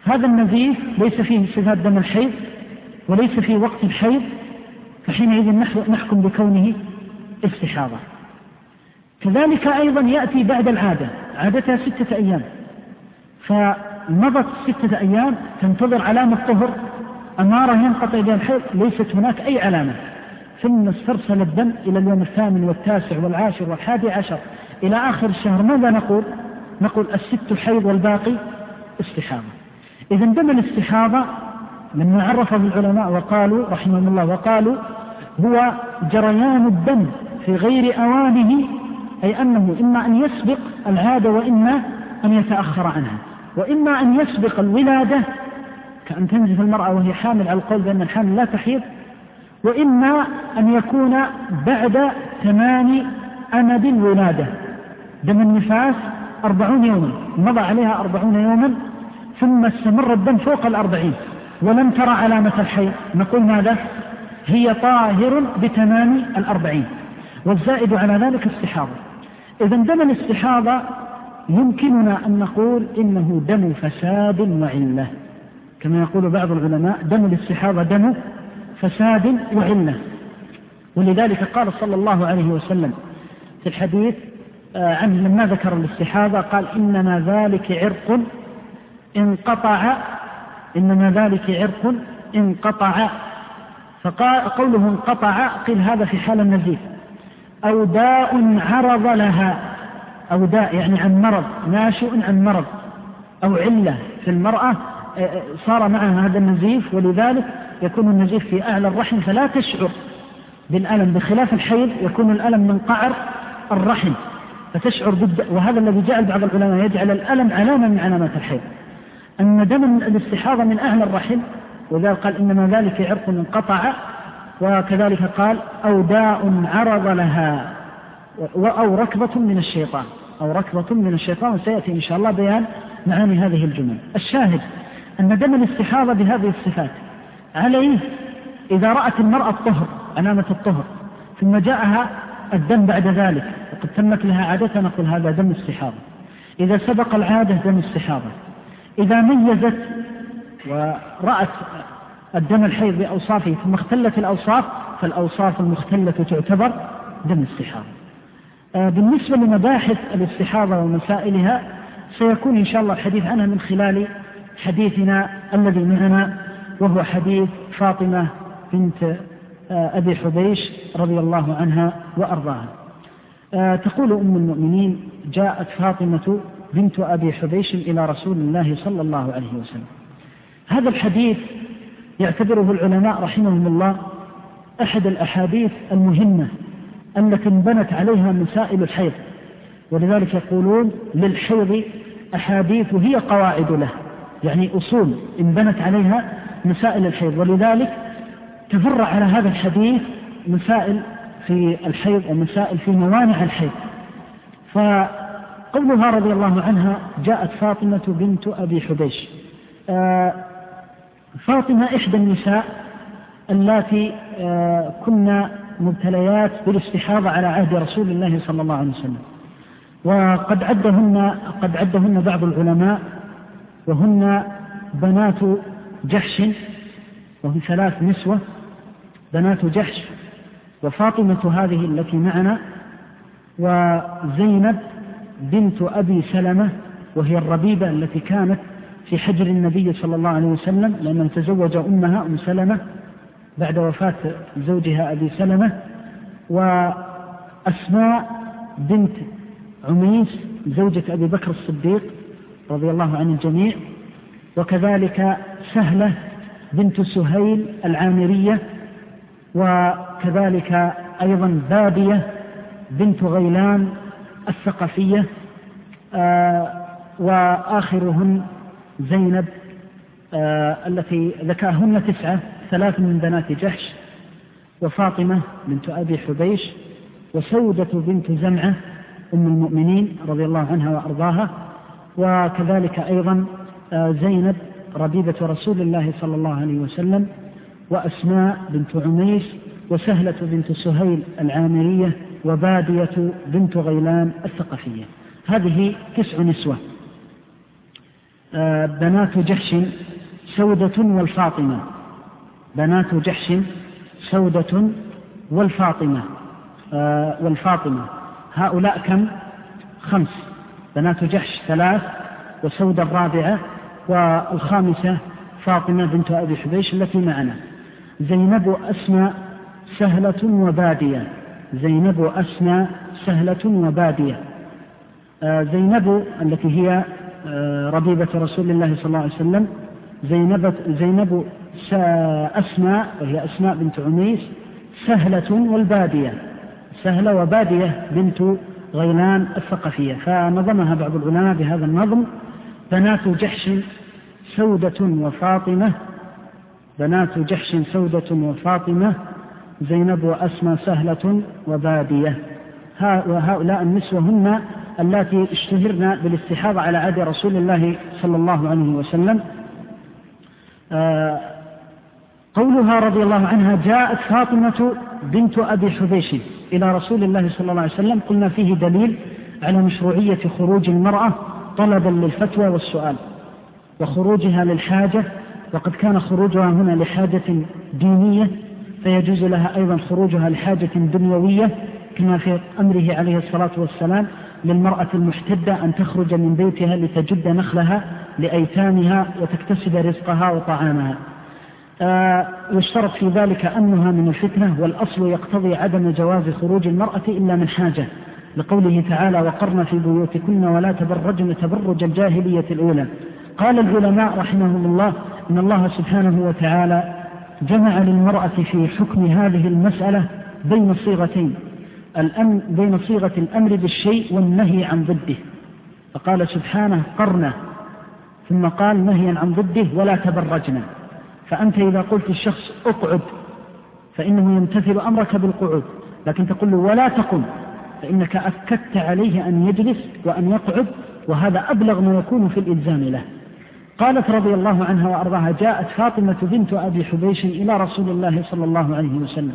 هذا النزيف ليس فيه صفات دم الحيض وليس فيه وقت الحيض، فحينئذ نحكم بكونه استحاضة. كذلك أيضا يأتي بعد العادة، عادتها 6 أيام، فمضت 6 أيام تنتظر علامة طهر، أمارة ينقطع بها الحيض، ليست هناك أي علامة، ثم استرسل الدم إلى اليوم 8 والتاسع والعاشر والحادي عشر إلى آخر الشهر، ماذا نقول؟ نقول 6 حيض والباقي استحاضة. إذا دم الاستحاضة لما عرفه العلماء وقالوا رحمهم الله وقالوا هو جريان الدم في غير أوانه، أي أنه إما أن يسبق العادة وإما أن يتأخر عنها، وإما أن يسبق الولادة كأن تنزف المرأة وهي حامل على القول بأن الحامل لا تحيض، وإما أن يكون بعد تمام أمد الولادة. دم النفاس 40 يوما، مضى عليها 40 يوما ثم استمر الدم فوق 40 ولم ترى علامة الحيض، نقول ماذا؟ هي طاهر بتمام 40، والزائد على ذلك استحاضة. إذا دم الاستحاضة يمكننا أن نقول إنه دم فساد وعلة، كما يقول بعض العلماء دم الاستحاضة دم فساد وعلة. ولذلك قال صلى الله عليه وسلم في الحديث عنه لما ذكر الاستحاضة قال إنما ذلك عرق انقطع، فقوله انقطع قيل هذا في حال النزيف، أو داء عرض لها، أو داء يعني عن مرض ناشئ عن مرض، أو علة في المرأة صار معها هذا النزيف، ولذلك يكون النزيف في أعلى الرحم فلا تشعر بالألم، بخلاف الحيض يكون الألم من قعر الرحم فتشعر وهذا الذي جعل بعض العلماء يجعل الألم علامة من علامات الحيض، أن دم الاستحاضة من أعلى الرحم، وذلك قال إنما ذلك عرق انقطع، وكذلك قال أو داء عرض لها، أو ركضة من الشيطان، وسيأتي إن شاء الله بيان معاني هذه الجمل. الشاهد أن دم الاستحاضة بهذه الصفات عليه إذا رأت المرأة الطهر، علامة الطهر، ثم جاءها الدم بعد ذلك وقد تمت لها عادتها، نقول هذا دم استحاضة. إذا سبق العادة دم استحاضة. إذا ميزت ورأت الدم الحيض بأوصافه ثم اختلت الأوصاف، فالأوصاف المختلة تعتبر دم استحاضة. بالنسبة لمباحث الاستحاضة ومسائلها سيكون إن شاء الله الحديث عنها من خلال حديثنا الذي معنا، وهو حديث فاطمة بنت أبي حبيش رضي الله عنها وأرضاها. تقول أم المؤمنين: جاءت فاطمة بنت أبي حبيش إلى رسول الله صلى الله عليه وسلم. هذا الحديث يعتبره العلماء رحمهم الله أحد الأحاديث المهمة التي انبنت عليها مسائل الحيض، ولذلك يقولون للحيض أحاديث هي قواعد له، يعني أصول انبنت عليها مسائل الحيض، ولذلك تفرع على هذا الحديث مسائل في الحيض ومسائل في موانع الحيض. فقولها رضي الله عنها: جاءت فاطمة بنت أبي حبيش. فاطمة إحدى النساء اللاتي كنا مبتليات بالاستحاضة على عهد رسول الله صلى الله عليه وسلم، وقد عدهن بعض العلماء، وهن بنات جحش، وهم 3 نسوة بنات جحش، وفاطمة هذه التي معنا، وزينب بنت أبي سلمة وهي الربيبة التي كانت في حجر النبي صلى الله عليه وسلم، لأنه تزوج أمها أم سلمة بعد وفاة زوجها أبي سلمة، وأسماء بنت عميس زوجة أبي بكر الصديق رضي الله عن الجميع، وكذلك سهلة بنت سهيل العامرية، وكذلك أيضا بادية بنت غيلان الثقفية، وآخرهن زينب التي ذكاهن 9، 3 من بنات جحش، وفاطمة بنت أبي حبيش، وسودة بنت زمعة أم المؤمنين رضي الله عنها وأرضاها، وكذلك أيضا زينب ربيبة رسول الله صلى الله عليه وسلم، وأسماء بنت عميس، وسهلة بنت سهيل العامرية، وبادية بنت غيلان الثقفية. هذه 9 نسوة. بنات جحش سودة والفاطمة. بنات جحش سودة والفاطمة هؤلاء كم؟ 5. بنات جحش 3 وسودة 4 والخامسة فاطمة بنت أبي حبيش التي معنا. زينب أسماء سهلة وبادية. زينب أسماء سهلة وبادية. زينب التي هي ربيبة رسول الله صلى الله عليه وسلم. زينب أسماء وهي أسماء بنت عميس سهلة والبادية. سهلة وبادية بنت غيلان الثقفية. فنظمها بعض العلماء بهذا النظم: بنات جحش سودة وفاطمة. بنات جحش سودة وفاطمة زينب وأسماء سهلة وبادية. وهؤلاء النسوة هن اللاتي اشتهرن بالاستحاضة على عهد رسول الله صلى الله عليه وسلم. قولها رضي الله عنها: جاءت فاطمة بنت أبي حبيش إلى رسول الله صلى الله عليه وسلم، قلنا فيه دليل على مشروعية خروج المرأة طلبا للفتوى والسؤال وخروجها للحاجة، وقد كان خروجها هنا لحاجة دينية، فيجوز لها أيضا خروجها لحاجة دنيوية، كما في أمره عليه الصلاة والسلام للمرأة المحتدة أن تخرج من بيتها لتجد نخلها لأيتامها وتكتسب رزقها وطعامها. يشترط في ذلك أمنها من الفتنة، والأصل يقتضي عدم جواز خروج المرأة إلا من حاجة، لقوله تعالى: وقرن في بيوتكن ولا تبرجن تبرج الجاهلية الأولى. قال العلماء رحمهم الله إن الله سبحانه وتعالى جمع للمرأة في حكم هذه المسألة بين صيغتين: بين صيغة الأمر بالشيء والنهي عن ضده، فقال سبحانه قرن، ثم قال نهيا عن ضده ولا تبرجنا. فأنت إذا قلت الشخص اقعد فإنه يمتثل أمرك بالقعود، لكن تقول له ولا تقم فإنك أكدت عليه أن يجلس وأن يقعد، وهذا أبلغ ما يكون في الإلزام له. قالت رضي الله عنها وأرضاها: جاءت فاطمة بنت أبي حبيش إلى رسول الله صلى الله عليه وسلم.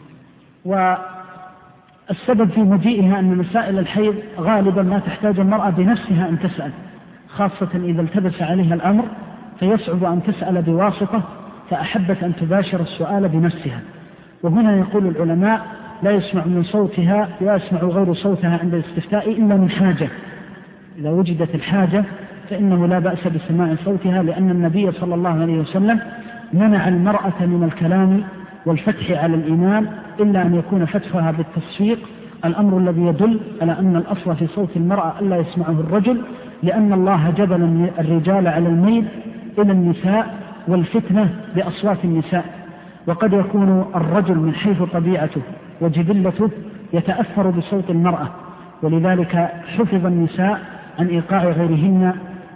والسبب في مجيئها أن مسائل الحيض غالبا ما تحتاج المرأة بنفسها أن تسأل، خاصة إذا التبس عليها الأمر فيصعب أن تسأل بواسطة، فأحبت أن تباشر السؤال بنفسها. وهنا يقول العلماء: لا يسمع من صوتها ويسمع غير صوتها عند الاستفتاء إلا من حاجة. إذا وجدت الحاجة فإنه لا بأس بسماع صوتها، لأن النبي صلى الله عليه وسلم منع المرأة من الكلام والفتح على الإمام إلا أن يكون فتحها بالتصفيق، الأمر الذي يدل على أن الأصل في صوت المرأة ألا يسمعه الرجل، لأن الله جبل الرجال على الميل إلى النساء والفتنة بأصوات النساء، وقد يكون الرجل من حيث طبيعته وجبلته يتأثر بصوت المرأة، ولذلك حفظ النساء عن إيقاع غيرهن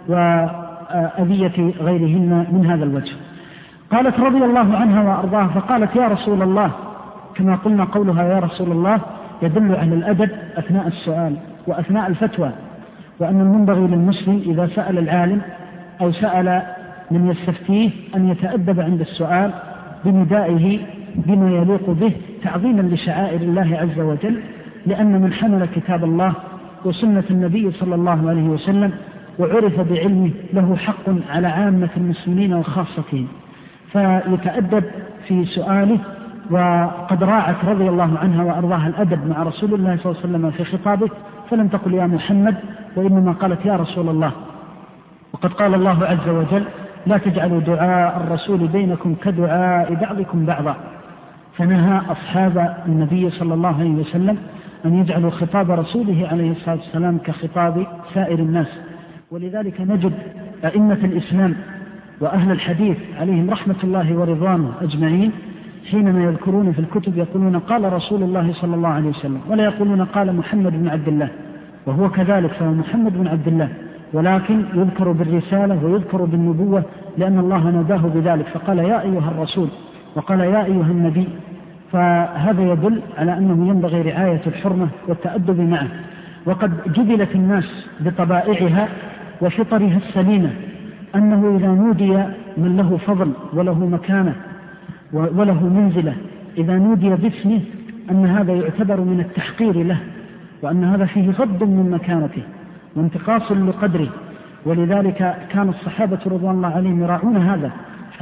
وأذية غيرهن من هذا الوجه. قالت رضي الله عنها وأرضاها: فقالت: يا رسول الله، كما قلنا قولها يا رسول الله يدل على الأدب أثناء السؤال وأثناء الفتوى، وأن المنبغي للمسلم إذا سأل العالم أو سأل من يستفتيه أن يتأدب عند السؤال بندائه بما يليق به تعظيما لشعائر الله عز وجل، لأن من حمل كتاب الله وسنة النبي صلى الله عليه وسلم وعرف بعلمه له حق على عامة المسلمين وخاصتهم، فيتأدب في سؤاله. وقد راعت رضي الله عنها وأرضاها الأدب مع رسول الله صلى الله عليه وسلم في خطابه، فلم تقل يا محمد، وإنما قالت يا رسول الله. وقد قال الله عز وجل: لا تجعلوا دعاء الرسول بينكم كدعاء بعضكم بعضا، فنهى أصحاب النبي صلى الله عليه وسلم أن يجعلوا خطاب رسوله عليه الصلاة والسلام كخطاب سائر الناس. ولذلك نجد أئمة الإسلام وأهل الحديث عليهم رحمة الله ورضوانه أجمعين حينما يذكرون في الكتب يقولون قال رسول الله صلى الله عليه وسلم، ولا يقولون قال محمد بن عبد الله، وهو كذلك، فهو محمد بن عبد الله، ولكن يذكر بالرسالة ويذكر بالنبوة لأن الله ناداه بذلك، فقال يا أيها الرسول وقال يا أيها النبي. فهذا يدل على أنه ينبغي رعاية الحرمة والتأدب معه. وقد جبلت الناس بطبائعها وفطرها السليمة أنه إذا نودي من له فضل وله مكانة وله منزلة، إذا نودي باسمه أن هذا يعتبر من التحقير له، وأن هذا فيه غض من مكانته وانتقاص لقدره. ولذلك كان الصحابة رضوان الله عليهم يراعون هذا،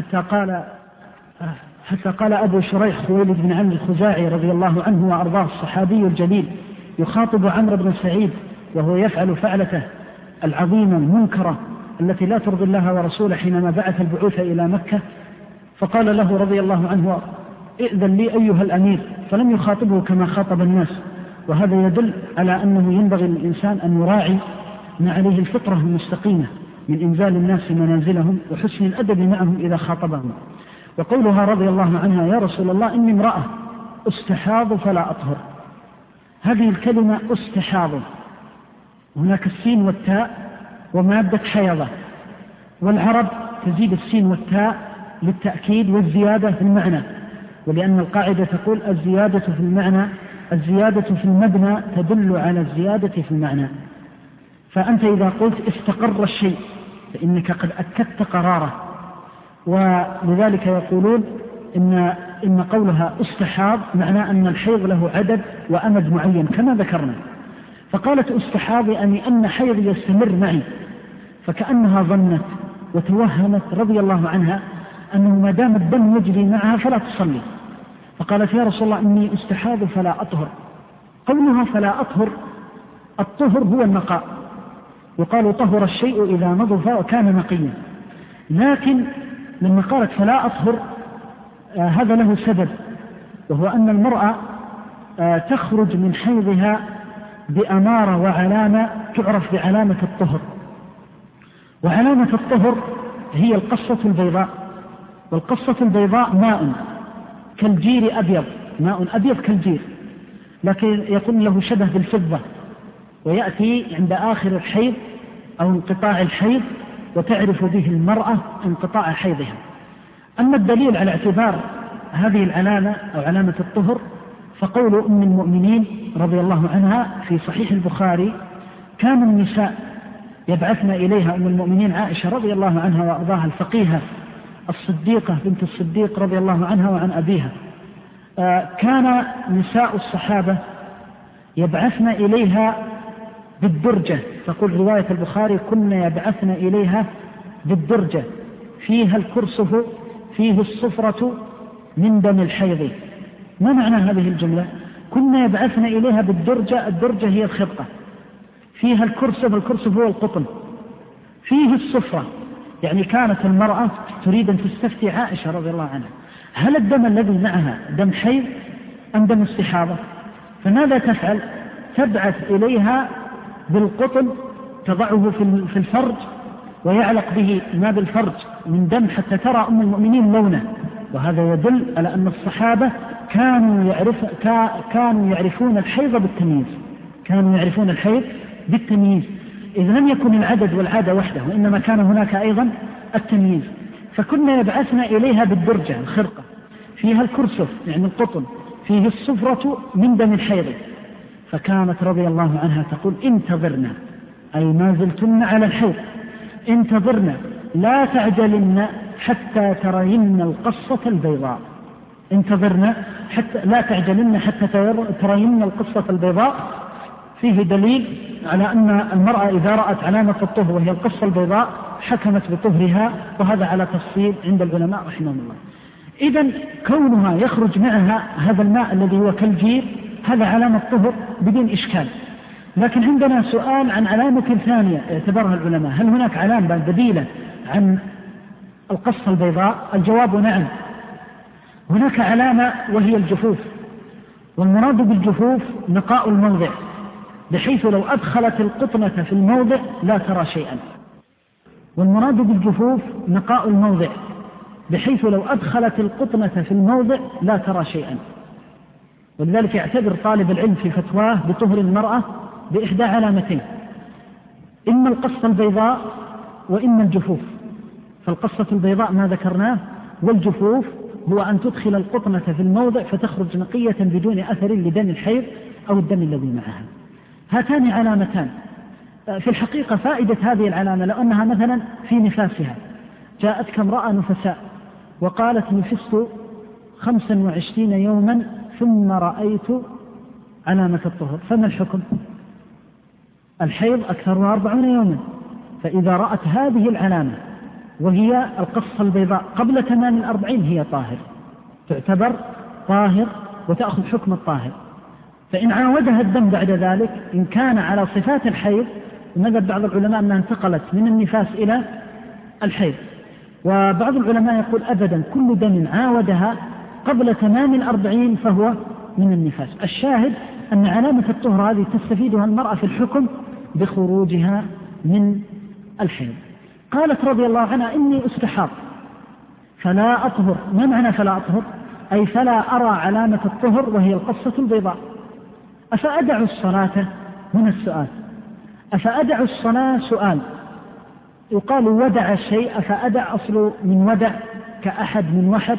حتى قال أبو شريح خويلد بن عمرو الخزاعي رضي الله عنه وأرضاه الصحابي الجليل يخاطب عمرو بن سعيد وهو يفعل فعلته العظيمة المنكرة التي لا ترضي الله ورسوله حينما بعث البعوث إلى مكة، فقال له رضي الله عنه: ائذن لي أيها الأمير، فلم يخاطبه كما خاطب الناس. وهذا يدل على أنه ينبغي للإنسان أن يراعي ما عليه الفطرة المستقيمة من إنزال الناس منازلهم وحسن الأدب معهم إذا خاطبهم. وقولها رضي الله عنها: يا رسول الله إني امرأة أستحاض فلا أطهر. هذه الكلمة أستحاض، هناك السين والتاء ومادة حيضة، والعرب تزيد السين والتاء للتأكيد والزيادة في المعنى، ولأن القاعدة تقول الزيادة في المبنى تدل على الزيادة في المعنى. فأنت إذا قلت استقر الشيء فإنك قد أكدت قراره. ولذلك يقولون إن قولها استحاض معناه أن الحيض له عدد وأمد معين كما ذكرنا. فقالت استحاض يعني أن حيض يستمر معي، فكأنها ظنت وتوهمت رضي الله عنها أنه ما دام الدم يجري معها فلا تصلي، فقالت: يا رسول الله إني استحاض فلا أطهر. قولها فلا أطهر، الطهر هو النقاء، يقال طهر الشيء إذا نظف وكان نقيا، لكن لما قالت فلا أطهر هذا له سبب، وهو أن المرأة تخرج من حيضها بأمارة وعلامة تعرف بعلامة الطهر، وعلامة الطهر هي القصة البيضاء، والقصة البيضاء ماء كالجير أبيض، ماء أبيض كالجير، لكن يكون له شبه بالفضة، ويأتي عند آخر الحيض أو انقطاع الحيض وتعرف به المرأة انقطاع حيضها. أما الدليل على اعتبار هذه العلامة أو علامة الطهر فقول أم المؤمنين رضي الله عنها في صحيح البخاري: كان النساء يبعثن إليها، أم المؤمنين عائشة رضي الله عنها وأرضاها الفقيهة الصديقة بنت الصديق رضي الله عنها وعن أبيها، كان نساء الصحابة يبعثن إليها بالدرجة، تقول رواية البخاري: كنا يبعثن إليها بالدرجة فيها الكرسف فيه الصفرة من دم الحيض. ما معنى هذه الجملة؟ كنا يبعثن إليها بالدرجة، الدرجة هي الخرقة، فيها الكرسف، الكرسف هو القطن، فيه الصفرة، يعني كانت المرأة تريد أن تستفتي عائشة رضي الله عنها: هل الدم الذي معها دم حيض أم دم استحاضة؟ فماذا تفعل؟ تبعث إليها بالقطن تضعه في الفرج ويعلق به ما بالفرج من دم حتى ترى أم المؤمنين لونه. وهذا يدل على أن الصحابة كانوا يعرفون الحيض بالتمييز، كانوا يعرفون الحيض بالتمييز، إذ لم يكن العدد والعادة وحده، وإنما كان هناك أيضا التمييز. فكنا يبعثنا إليها بالدرجة الخرقة فيها الكرسف يعني القطن فيه الصفرة من دم الحيض. فكانت رضي الله عنها تقول: انتظرنا، أي ما زلتن على الحيض، انتظرنا لا تعجلن حتى ترين القصة البيضاء، انتظرنا حتى لا تعجلن حتى ترين القصة البيضاء. فيه دليل على أن المرأة إذا رأت علامة الطهر وهي القصة البيضاء حكمت بطهرها، وهذا على تفصيل عند العلماء رحمهم الله. إذن كونها يخرج معها هذا الماء الذي هو كالجير هذا علامة طهر بدون إشكال. لكن عندنا سؤال عن علامة ثانية اعتبرها العلماء: هل هناك علامة بديلة عن القصة البيضاء؟ الجواب نعم، هناك علامة وهي الجفوف، والمراد بالجفوف نقاء الموضع، بحيث لو أدخلت القطنة في الموضع لا ترى شيئا. والمراد بالجفوف نقاء الموضع، بحيث لو أدخلت القطنة في الموضع لا ترى شيئا. ولذلك يعتبر طالب العلم في فتواه بطهر المرأة بإحدى علامتين: إما القصة البيضاء وإما الجفوف. فالقصة البيضاء ما ذكرناه، والجفوف هو أن تدخل القطنة في الموضع فتخرج نقية بدون أثر لدم الحيض أو الدم الذي معها. هاتان علامتان. في الحقيقة فائدة هذه العلامة لو أنها مثلا في نفاسها، جاءتك امرأة نفساء وقالت: نفست 25 يوما ثم رأيت علامة الطهر، فما الحكم؟ الحيض أكثرها 40 يوما، فإذا رأت هذه العلامة وهي القصة البيضاء قبل تمام 40 هي طاهر، تعتبر طاهر وتأخذ حكم الطاهر. فإن عاودها الدم بعد ذلك إن كان على صفات الحيض، نجد بعض العلماء أنها انتقلت من النفاس إلى الحيض، وبعض العلماء يقول أبدا كل دم عاودها قبل تمام 40 فهو من النفاس. الشاهد أن علامة الطهر هذه تستفيدها المرأة في الحكم بخروجها من الحيض. قالت رضي الله عنها إني أستحاض فلا أطهر. ما معنى فلا أطهر؟ أي فلا أرى علامة الطهر وهي القصة البيضاء. أفأدع الصلاة؟ من السؤال. أفأدع الصلاة سؤال. يقال ودع الشيء، أفأدع أصل من ودع كأحد من وحد،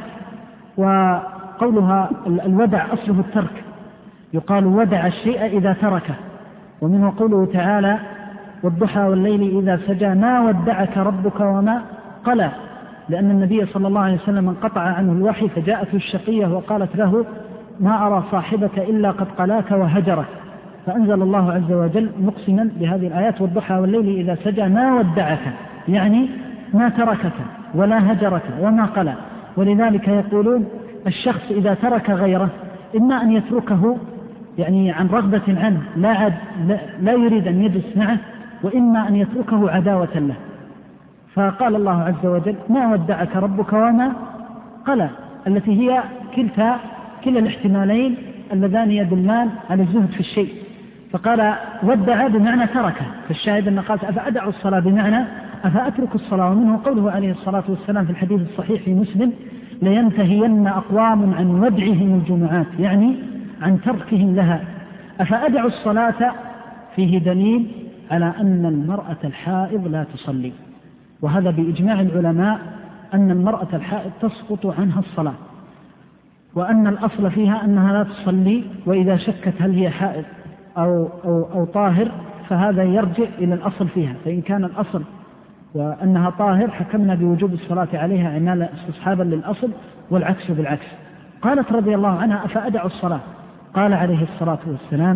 وقولها الودع أصله الترك، يقال ودع الشيء إذا تركه. ومنه قوله تعالى والضحى والليل إذا سجى ما ودعك ربك وما قلى، لأن النبي صلى الله عليه وسلم انقطع عنه الوحي فجاءته الشقية وقالت له ما أرى صاحبك إلا قد قلاك وهجرك، فأنزل الله عز وجل مقسما بهذه الآيات والضحى والليل إذا سجى ما ودعك، يعني ما تركك ولا هجرك وما قلى. ولذلك يقولون الشخص إذا ترك غيره إما أن يتركه يعني عن رغبة عنه لا يريد أن يجلس معه، وإما أن يتركه عداوة له. فقال الله عز وجل ما ودعك ربك وما قلى، التي هي كلا الاحتمالين اللذان يدلان على الزهد في الشيء. فقال ودع بمعنى تركه، فالشاهد أن قالت أفأدع الصلاة بمعنى أفأترك الصلاة. ومنه قوله عليه الصلاة والسلام في الحديث الصحيح في مسلم لينتهين أقوام عن ودعهم الجمعات، يعني عن تركهم لها. أفأدع الصلاة فيه دليل على أن المرأة الحائض لا تصلي، وهذا بإجماع العلماء أن المرأة الحائض تسقط عنها الصلاة، وأن الأصل فيها أنها لا تصلي. وإذا شكت هل هي حائض أو طاهر فهذا يرجع إلى الأصل فيها، فإن كان الأصل وأنها طاهر حكمنا بوجوب الصلاة عليها عنالا استصحابا للأصل، والعكس بالعكس. قالت رضي الله عنها أفأدع الصلاة؟ قال عليه الصلاة والسلام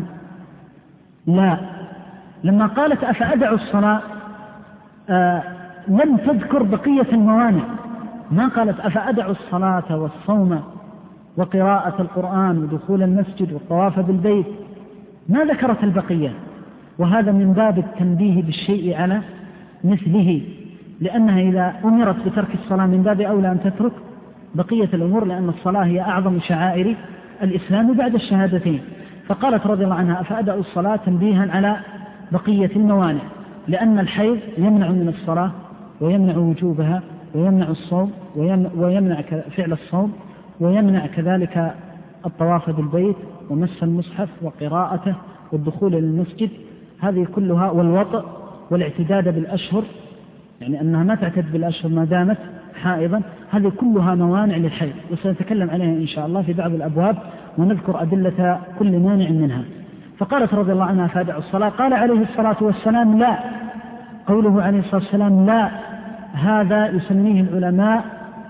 لا. لما قالت أفأدع الصلاة لم تذكر بقية الموانع، ما قالت أفأدع الصلاة والصوم وقراءة القرآن ودخول المسجد والطواف بالبيت، ما ذكرت البقية. وهذا من باب التنبيه بالشيء على مثله، لأنها إذا أمرت بترك الصلاة من باب أولى أن تترك بقية الأمور، لأن الصلاة هي أعظم شعائر الإسلام بعد الشهادتين. فقالت رضي الله عنها أفأدع الصلاة تنبيها على بقية الموانع، لأن الحيض يمنع من الصلاة ويمنع وجوبها ويمنع الصوم ويمنع فعل الصوم، ويمنع كذلك الطواف بالبيت ومس المصحف وقراءته والدخول للمسجد، هذه كلها، والوطء والاعتداد بالأشهر، يعني أنها ما تعتد بالأشهر ما دامت حائضا، هذه كلها موانع للحيض، وسنتكلم عليها إن شاء الله في بعض الأبواب ونذكر أدلة كل مانع منها. فقالت رضي الله عنها فادع الصلاة. قال عليه الصلاة والسلام لا. قوله عليه الصلاة والسلام لا هذا يسميه العلماء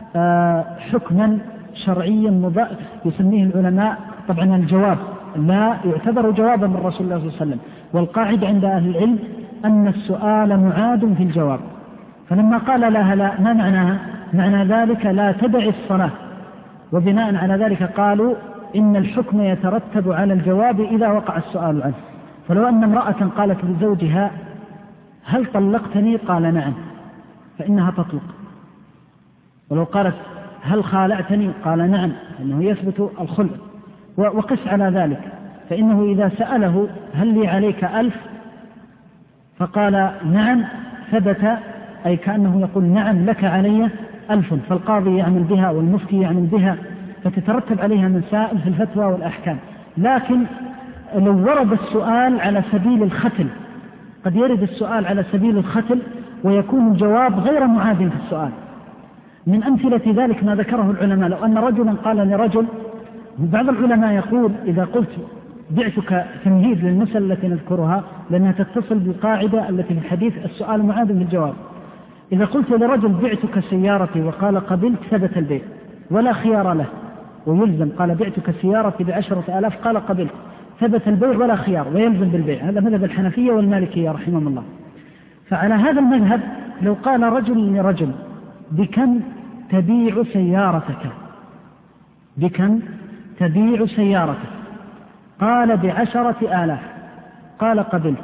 حكما شرعيا يسميه العلماء طبعا الجواب، لا يعتبر جوابا من رسول الله صلى الله عليه وسلم، والقاعدة عند أهل العلم أن السؤال معاد في الجواب. فلما قال لها لا ما معناها؟ معنى ذلك لا تدع الصلاة، وبناء على ذلك قالوا إن الحكم يترتب على الجواب إذا وقع السؤال عنه. فلو أن امرأة قالت لزوجها هل طلقتني؟ قال نعم، فإنها تطلق. ولو قالت هل خالعتني؟ قال نعم، إنه يثبت الخلع. وقس على ذلك، فإنه إذا سأله هل لي عليك 1000 فقال نعم ثبت، أي كأنه يقول نعم لك علي 1000، فالقاضي يعمل بها والمفتي يعمل بها، فتترتب عليها مسائل في الفتوى والأحكام. لكن لو ورد السؤال على سبيل الختل، قد يرد السؤال على سبيل الختل ويكون الجواب غير معاد في السؤال. من أمثلة ذلك ما ذكره العلماء، لو أن رجلا قال لرجل، بعض العلماء يقول إذا قلت بعتك تمهيد للمسألة التي نذكرها لأنها تتصل بالقاعدة التي في الحديث السؤال معاد بالجواب. إذا قلت لرجل بعتك سيارتي وقال قبلت ثبت البيع ولا خيار له ويلزم، قال بعتك سيارتي ب10,000 قال قبلت ثبت البيع ولا خيار ويلزم بالبيع، هذا مذهب الحنفية والمالكية رحمهم الله. فعلى هذا المذهب لو قال رجل لرجل بكم تبيع سيارتك، بكم تبيع سيارتك، قال ب10,000، قال قبلت،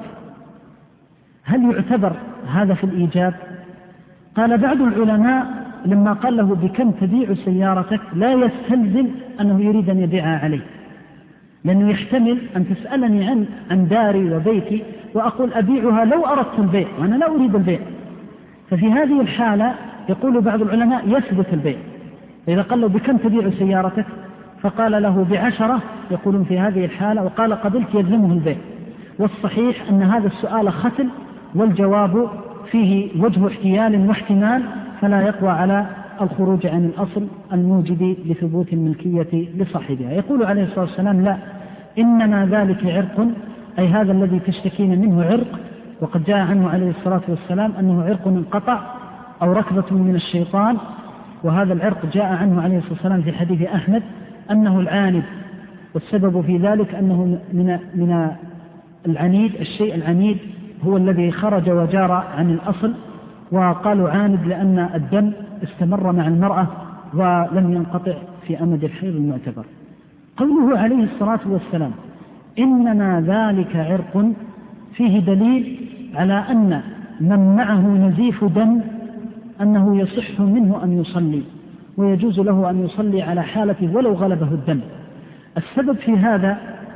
هل يعتبر هذا في الإيجاب؟ قال بعض العلماء لما قال له بكم تبيع سيارتك لا يستلزم أنه يريد أن يبيعها عليه، لأنه يحتمل أن تسألني عن داري وبيتي وأقول أبيعها لو أردت البيع وأنا لا أريد البيع، ففي هذه الحالة يقول بعض العلماء يثبت البيع. إذا قال له بكم تبيع سيارتك فقال له ب10، يقولون في هذه الحالة وقال قبلت يلزمه البيع. والصحيح أن هذا السؤال ختل، والجواب فيه وجه احتيال واحتمال، فلا يقوى على الخروج عن الأصل الموجب لثبوت الملكية لصاحبها. يقول عليه الصلاة والسلام لا، إنما ذلك عرق، أي هذا الذي تشتكين منه عرق، وقد جاء عنه عليه الصلاة والسلام أنه عرق انقطع أو ركضة من الشيطان، وهذا العرق جاء عنه عليه الصلاة والسلام في حديث أحمد أنه العاند، والسبب في ذلك أنه من العنيد، الشيء العنيد هو الذي خرج وجار عن الأصل، وقالوا عاند لأن الدم استمر مع المرأة ولم ينقطع في أمد الحيض المعتبر. قوله عليه الصلاة والسلام إنما ذلك عرق فيه دليل على أن من معه نزيف دم أنه يصح منه أن يصلي، ويجوز له أن يصلي على حالته ولو غلبه الدم. السبب في هذا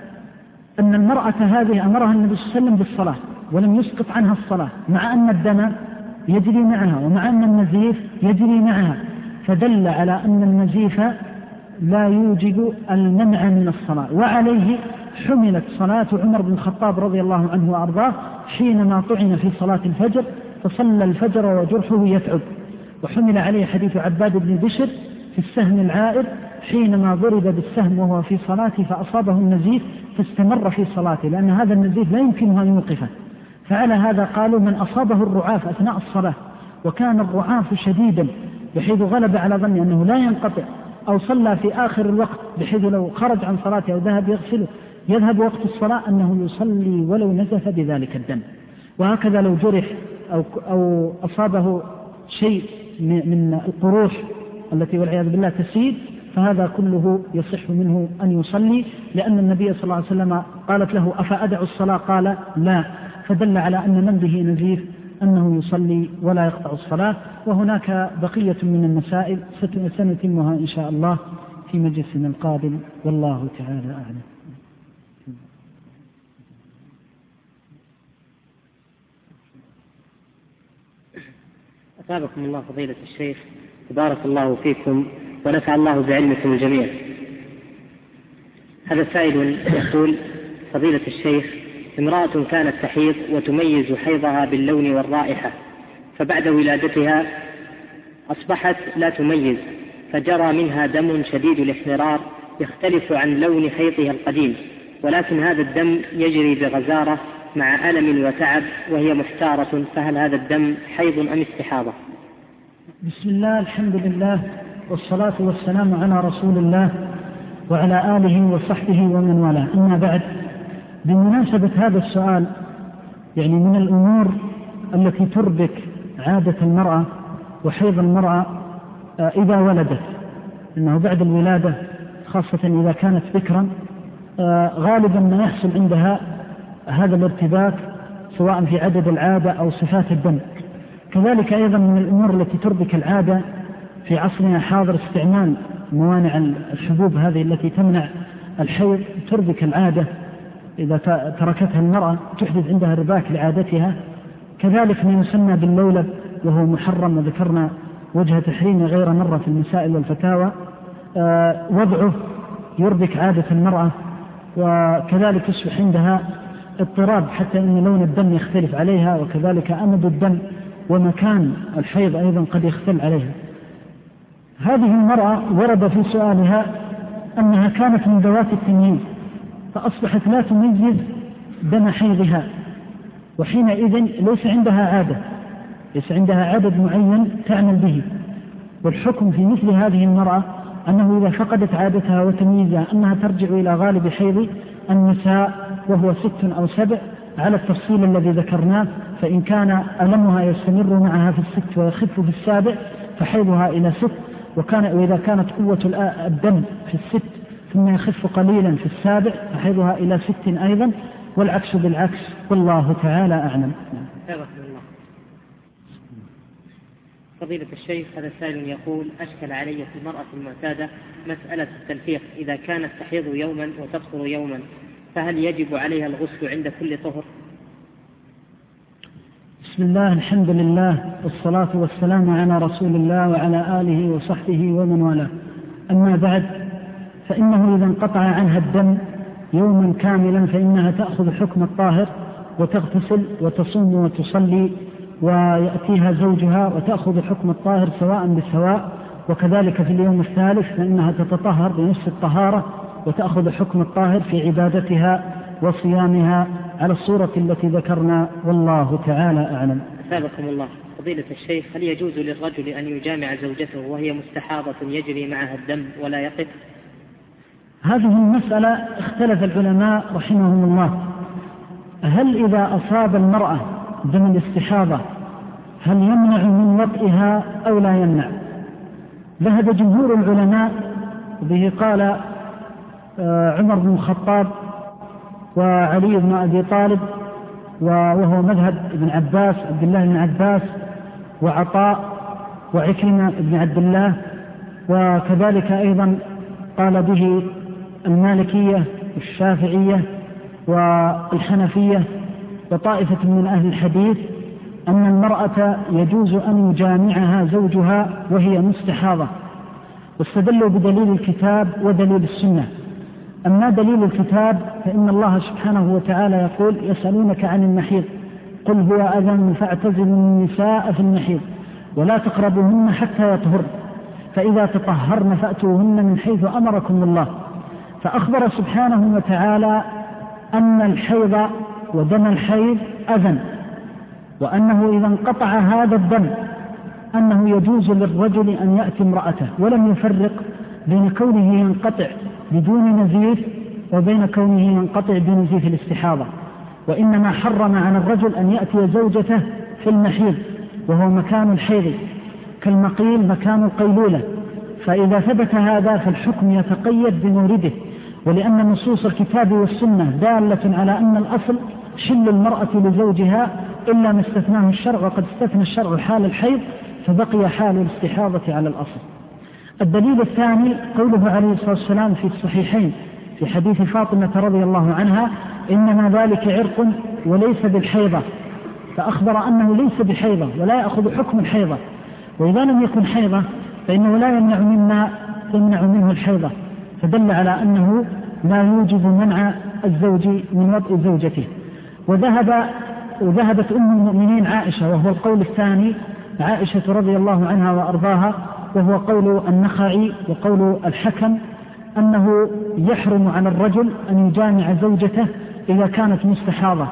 أن المرأة هذه أمرها النبي صلى الله عليه وسلم بالصلاة ولم يسقط عنها الصلاة، مع أن الدم يجري معها ومع أن النزيف يجري معها، فدل على أن النزيف لا يوجب المنع من الصلاة. وعليه حملت صلاة عمر بن الخطاب رضي الله عنه وأرضاه حينما طعن في صلاة الفجر فصلى الفجر وجرحه يتعب، وحمل عليه حديث عباد بن بشر في السهم العائر حينما ضرب بالسهم وهو في صلاته فأصابه النزيف فاستمر في صلاته، لأن هذا النزيف لا يمكنه أن يوقفه. فعلى هذا قالوا من أصابه الرعاف أثناء الصلاة وكان الرعاف شديدا بحيث غلب على ظنه أنه لا ينقطع، أو صلى في آخر الوقت بحيث لو خرج عن صلاته أو ذهب يغسله يذهب وقت الصلاة، أنه يصلي ولو نزف بذلك الدم. وهكذا لو جرح أو أصابه شيء من القروح التي والعياذ بالله تسيد، فهذا كله يصح منه أن يصلي، لأن النبي صلى الله عليه وسلم قالت له أفأدع الصلاة؟ قال لا، فدل على أن من به نزيف أنه يصلي ولا يقطع الصلاة. وهناك بقية من المسائل سنتمها إن شاء الله في مجلسنا القادم، والله تعالى أعلم. أثابكم الله فضيلة الشيخ، تبارك الله فيكم ونفع الله بعلمكم الجميع. هذا سائل يقول: فضيلة الشيخ، امرأة كانت تحيض وتميز حيضها باللون والرائحة، فبعد ولادتها أصبحت لا تميز، فجرى منها دم شديد الاحمرار يختلف عن لون حيضها القديم، ولكن هذا الدم يجري بغزارة مع ألم وتعب وهي محتارة، فهل هذا الدم حيض أم استحاضة؟ بسم الله، الحمد لله، والصلاة والسلام على رسول الله وعلى آله وصحبه ومن والاه. أما بعد، بمناسبة هذا السؤال، يعني من الأمور التي تربك عادة المرأة وحيض المرأة إذا ولدت، إنه بعد الولادة خاصة إذا كانت بكرا غالبا ما يحصل عندها هذا الارتباك سواء في عدد العادة أو صفات الدم. كذلك أيضا من الأمور التي تربك العادة في عصرنا حاضر استعمال موانع الحبوب هذه التي تمنع الحيض، تربك العادة إذا تركتها المرأة تحدث عندها ارتباك لعادتها. كذلك ما يسمى باللولب وهو محرم، وذكرنا وجه تحريمه غير مرة في المسائل والفتاوى، وضعه يربك عادة المرأة، وكذلك يصبح عندها اضطراب حتى أن لون الدم يختلف عليها، وكذلك أمد الدم ومكان الحيض أيضا قد يختل عليها. هذه المرأة ورد في سؤالها أنها كانت من ذوات التمييز فأصبحت لا تميز دم حيضها، وحينئذ ليس عندها عادة، ليس عندها عدد معين تعمل به. والحكم في مثل هذه المرأة أنه إذا فقدت عادتها وتمييزها أنها ترجع إلى غالب حيض النساء وهو 6 أو 7، على التفصيل الذي ذكرناه، فإن كان ألمها يستمر معها في 6 ويخف في 7 فحيضها إلى 6، وإذا كانت قوة الدم في 6 ثم يخف قليلا في 7 فحيضها إلى 6 أيضا، والعكس بالعكس، والله تعالى أعلم. فضيلة الشيخ، هذا سائل يقول: أشكل علي في المرأة المعتادة مسألة التلفيق، إذا كانت تحيض يوما وتفطر يوما فهل يجب عليها الغسل عند كل طهر؟ بسم الله، الحمد لله، والصلاة والسلام على رسول الله وعلى آله وصحبه ومن والاه. أما بعد، فإنه إذا انقطع عنها الدم يوما كاملا فإنها تأخذ حكم الطاهر وتغتسل وتصوم وتصلي، ويأتيها زوجها وتأخذ حكم الطاهر سواء بسواء، وكذلك في اليوم الثالث فإنها تتطهر بنفس الطهارة وتأخذ حكم الطاهر في عبادتها وصيامها على الصورة التي ذكرنا، والله تعالى أعلم. أثابكم الله. فضيلة الشيخ، هل يجوز للرجل أن يجامع زوجته وهي مستحاضة يجري معها الدم ولا يقف؟ هذه المسألة اختلف العلماء رحمهم الله، هل إذا أصاب المرأة دم الاستحاضة هل يمنع من وطئها أو لا يمنع؟ ذهب جمهور العلماء، وبه قال عمر بن الخطاب وعلي بن أبي طالب، وهو مذهب ابن عباس عبد الله بن عباس وعطاء وعكرمة بن عبد الله، وكذلك أيضا قال به المالكية والشافعية والحنفية وطائفة من أهل الحديث، أن المرأة يجوز أن يجامعها زوجها وهي مستحاضة، واستدلوا بدليل الكتاب ودليل السنة. أما دليل الكتاب فإن الله سبحانه وتعالى يقول: يسألونك عن المحيض قل هو أذى فاعتزلوا النساء في المحيض ولا تقربوهن حتى يطهرن فإذا تطهرن فأتوهن من حيث أمركم الله. فأخبر سبحانه وتعالى أن الحيض ودم الحيض أذى، وأنه إذا انقطع هذا الدم أنه يجوز للرجل أن يأتي امرأته، ولم يفرق بين كونه ينقطع بدون نزيف وبين كونه ينقطع بنزيف الاستحاضة، وإنما حرم على الرجل أن يأتي زوجته في المحيض وهو مكان الحيض كالمقيل مكان القيلولة، فإذا ثبت هذا فالحكم يتقيد بمورده، ولأن نصوص الكتاب والسنة دالة على أن الأصل حل المرأة لزوجها إلا ما استثناه الشرع، وقد استثنى الشرع حال الحيض فبقي حال الاستحاضة على الأصل. الدليل الثاني قوله عليه الصلاة والسلام في الصحيحين في حديث فاطمة رضي الله عنها: إنما ذلك عرق وليس بالحيضة، فأخبر أنه ليس بحيضة ولا يأخذ حكم الحيضة، وإذا لم يكن حيضة فإنه لا يمنع منه الحيضة، فدل على أنه لا يوجب منع الزوج من وطء زوجته. وذهبت أم المؤمنين عائشة، وهو القول الثاني، عائشة رضي الله عنها وأرضاها، وهو قول النخعي وقول الحكم، أنه يحرم على الرجل أن يجامع زوجته إذا كانت مستحاضة،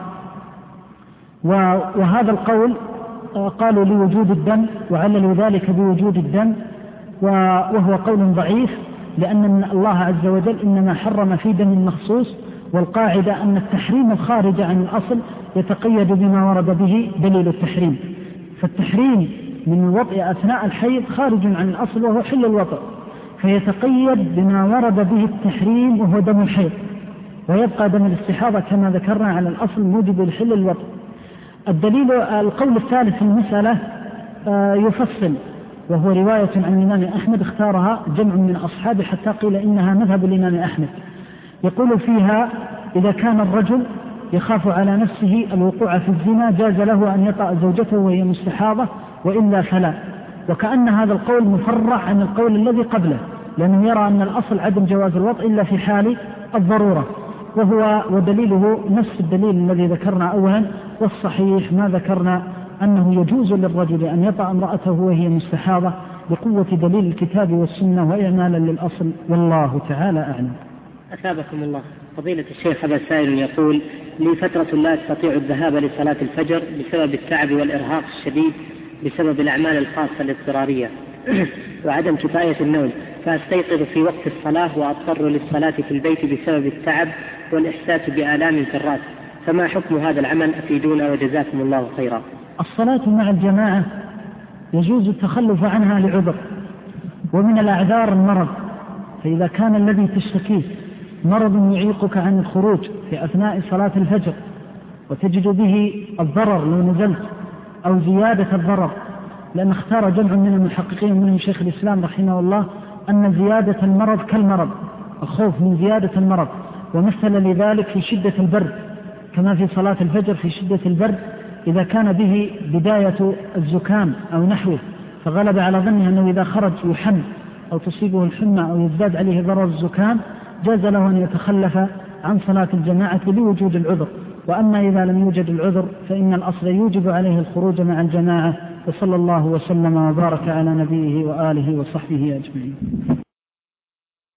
وهذا القول قالوا لوجود الدم وعللوا ذلك بوجود الدم، وهو قول ضعيف، لأن الله عز وجل إنما حرم في دم مخصوص، والقاعدة أن التحريم الخارج عن الأصل يتقيد بما ورد به دليل التحريم، فالتحريم من الوطء أثناء الحيض خارج عن الأصل وهو حل الوطء، فيتقيد بما ورد به التحريم وهو دم الحيض، ويبقى دم الاستحاضة كما ذكرنا على الأصل موجب لحل الوطء. القول الثالث في المسألة يفصل، وهو رواية عن الإمام أحمد اختارها جمع من أصحابه حتى قيل إنها مذهب الإمام أحمد، يقول فيها: إذا كان الرجل يخاف على نفسه الوقوع في الزنا جاز له أن يطأ زوجته وهي مستحاضة، وإلا فلا. وكأن هذا القول مفرع عن القول الذي قبله، لأنه يرى أن الأصل عدم جواز الوطء إلا في حال الضرورة، ودليله نفس الدليل الذي ذكرنا أولا، والصحيح ما ذكرنا أنه يجوز للرجل أن يطأ امرأته وهي مستحاضة بقوة دليل الكتاب والسنة وإعمالا للأصل، والله تعالى أعلم. أثابكم الله. فضيلة الشيخ، هذا سائل يقول: لي فترة لا أستطيع الذهاب لصلاة الفجر بسبب التعب والإرهاق الشديد بسبب الأعمال الخاصة الاضطرارية وعدم كفاية النوم، فأستيقظ في وقت الصلاة وأضطر للصلاة في البيت بسبب التعب والإحساس بآلام في الرأس، فما حكم هذا العمل؟ أفيدونا وجزاكم الله خيرا. الصلاة مع الجماعة يجوز التخلف عنها لعذر، ومن الأعذار المرض، فإذا كان الذي تشتكيه مرض يعيقك عن الخروج في أثناء صلاة الفجر وتجد به الضرر لو نزلت أو زيادة الضرر، لأن اختار جمع من المحققين منهم شيخ الإسلام رحمه الله أن زيادة المرض كالمرض، الخوف من زيادة المرض، ومثل لذلك في شدة البرد كما في صلاة الفجر في شدة البرد إذا كان به بداية الزكام أو نحوه فغلب على ظنه أنه إذا خرج يحم أو تصيبه الحمى أو يزداد عليه ضرر الزكام جاز له أن يتخلف عن صلاة الجماعة لوجود العذر. وأما إذا لم يوجد العذر فإن الأصل يوجب عليه الخروج مع الجماعة. وصلى الله وسلم وبارك على نبيه وآله وصحبه أجمعين.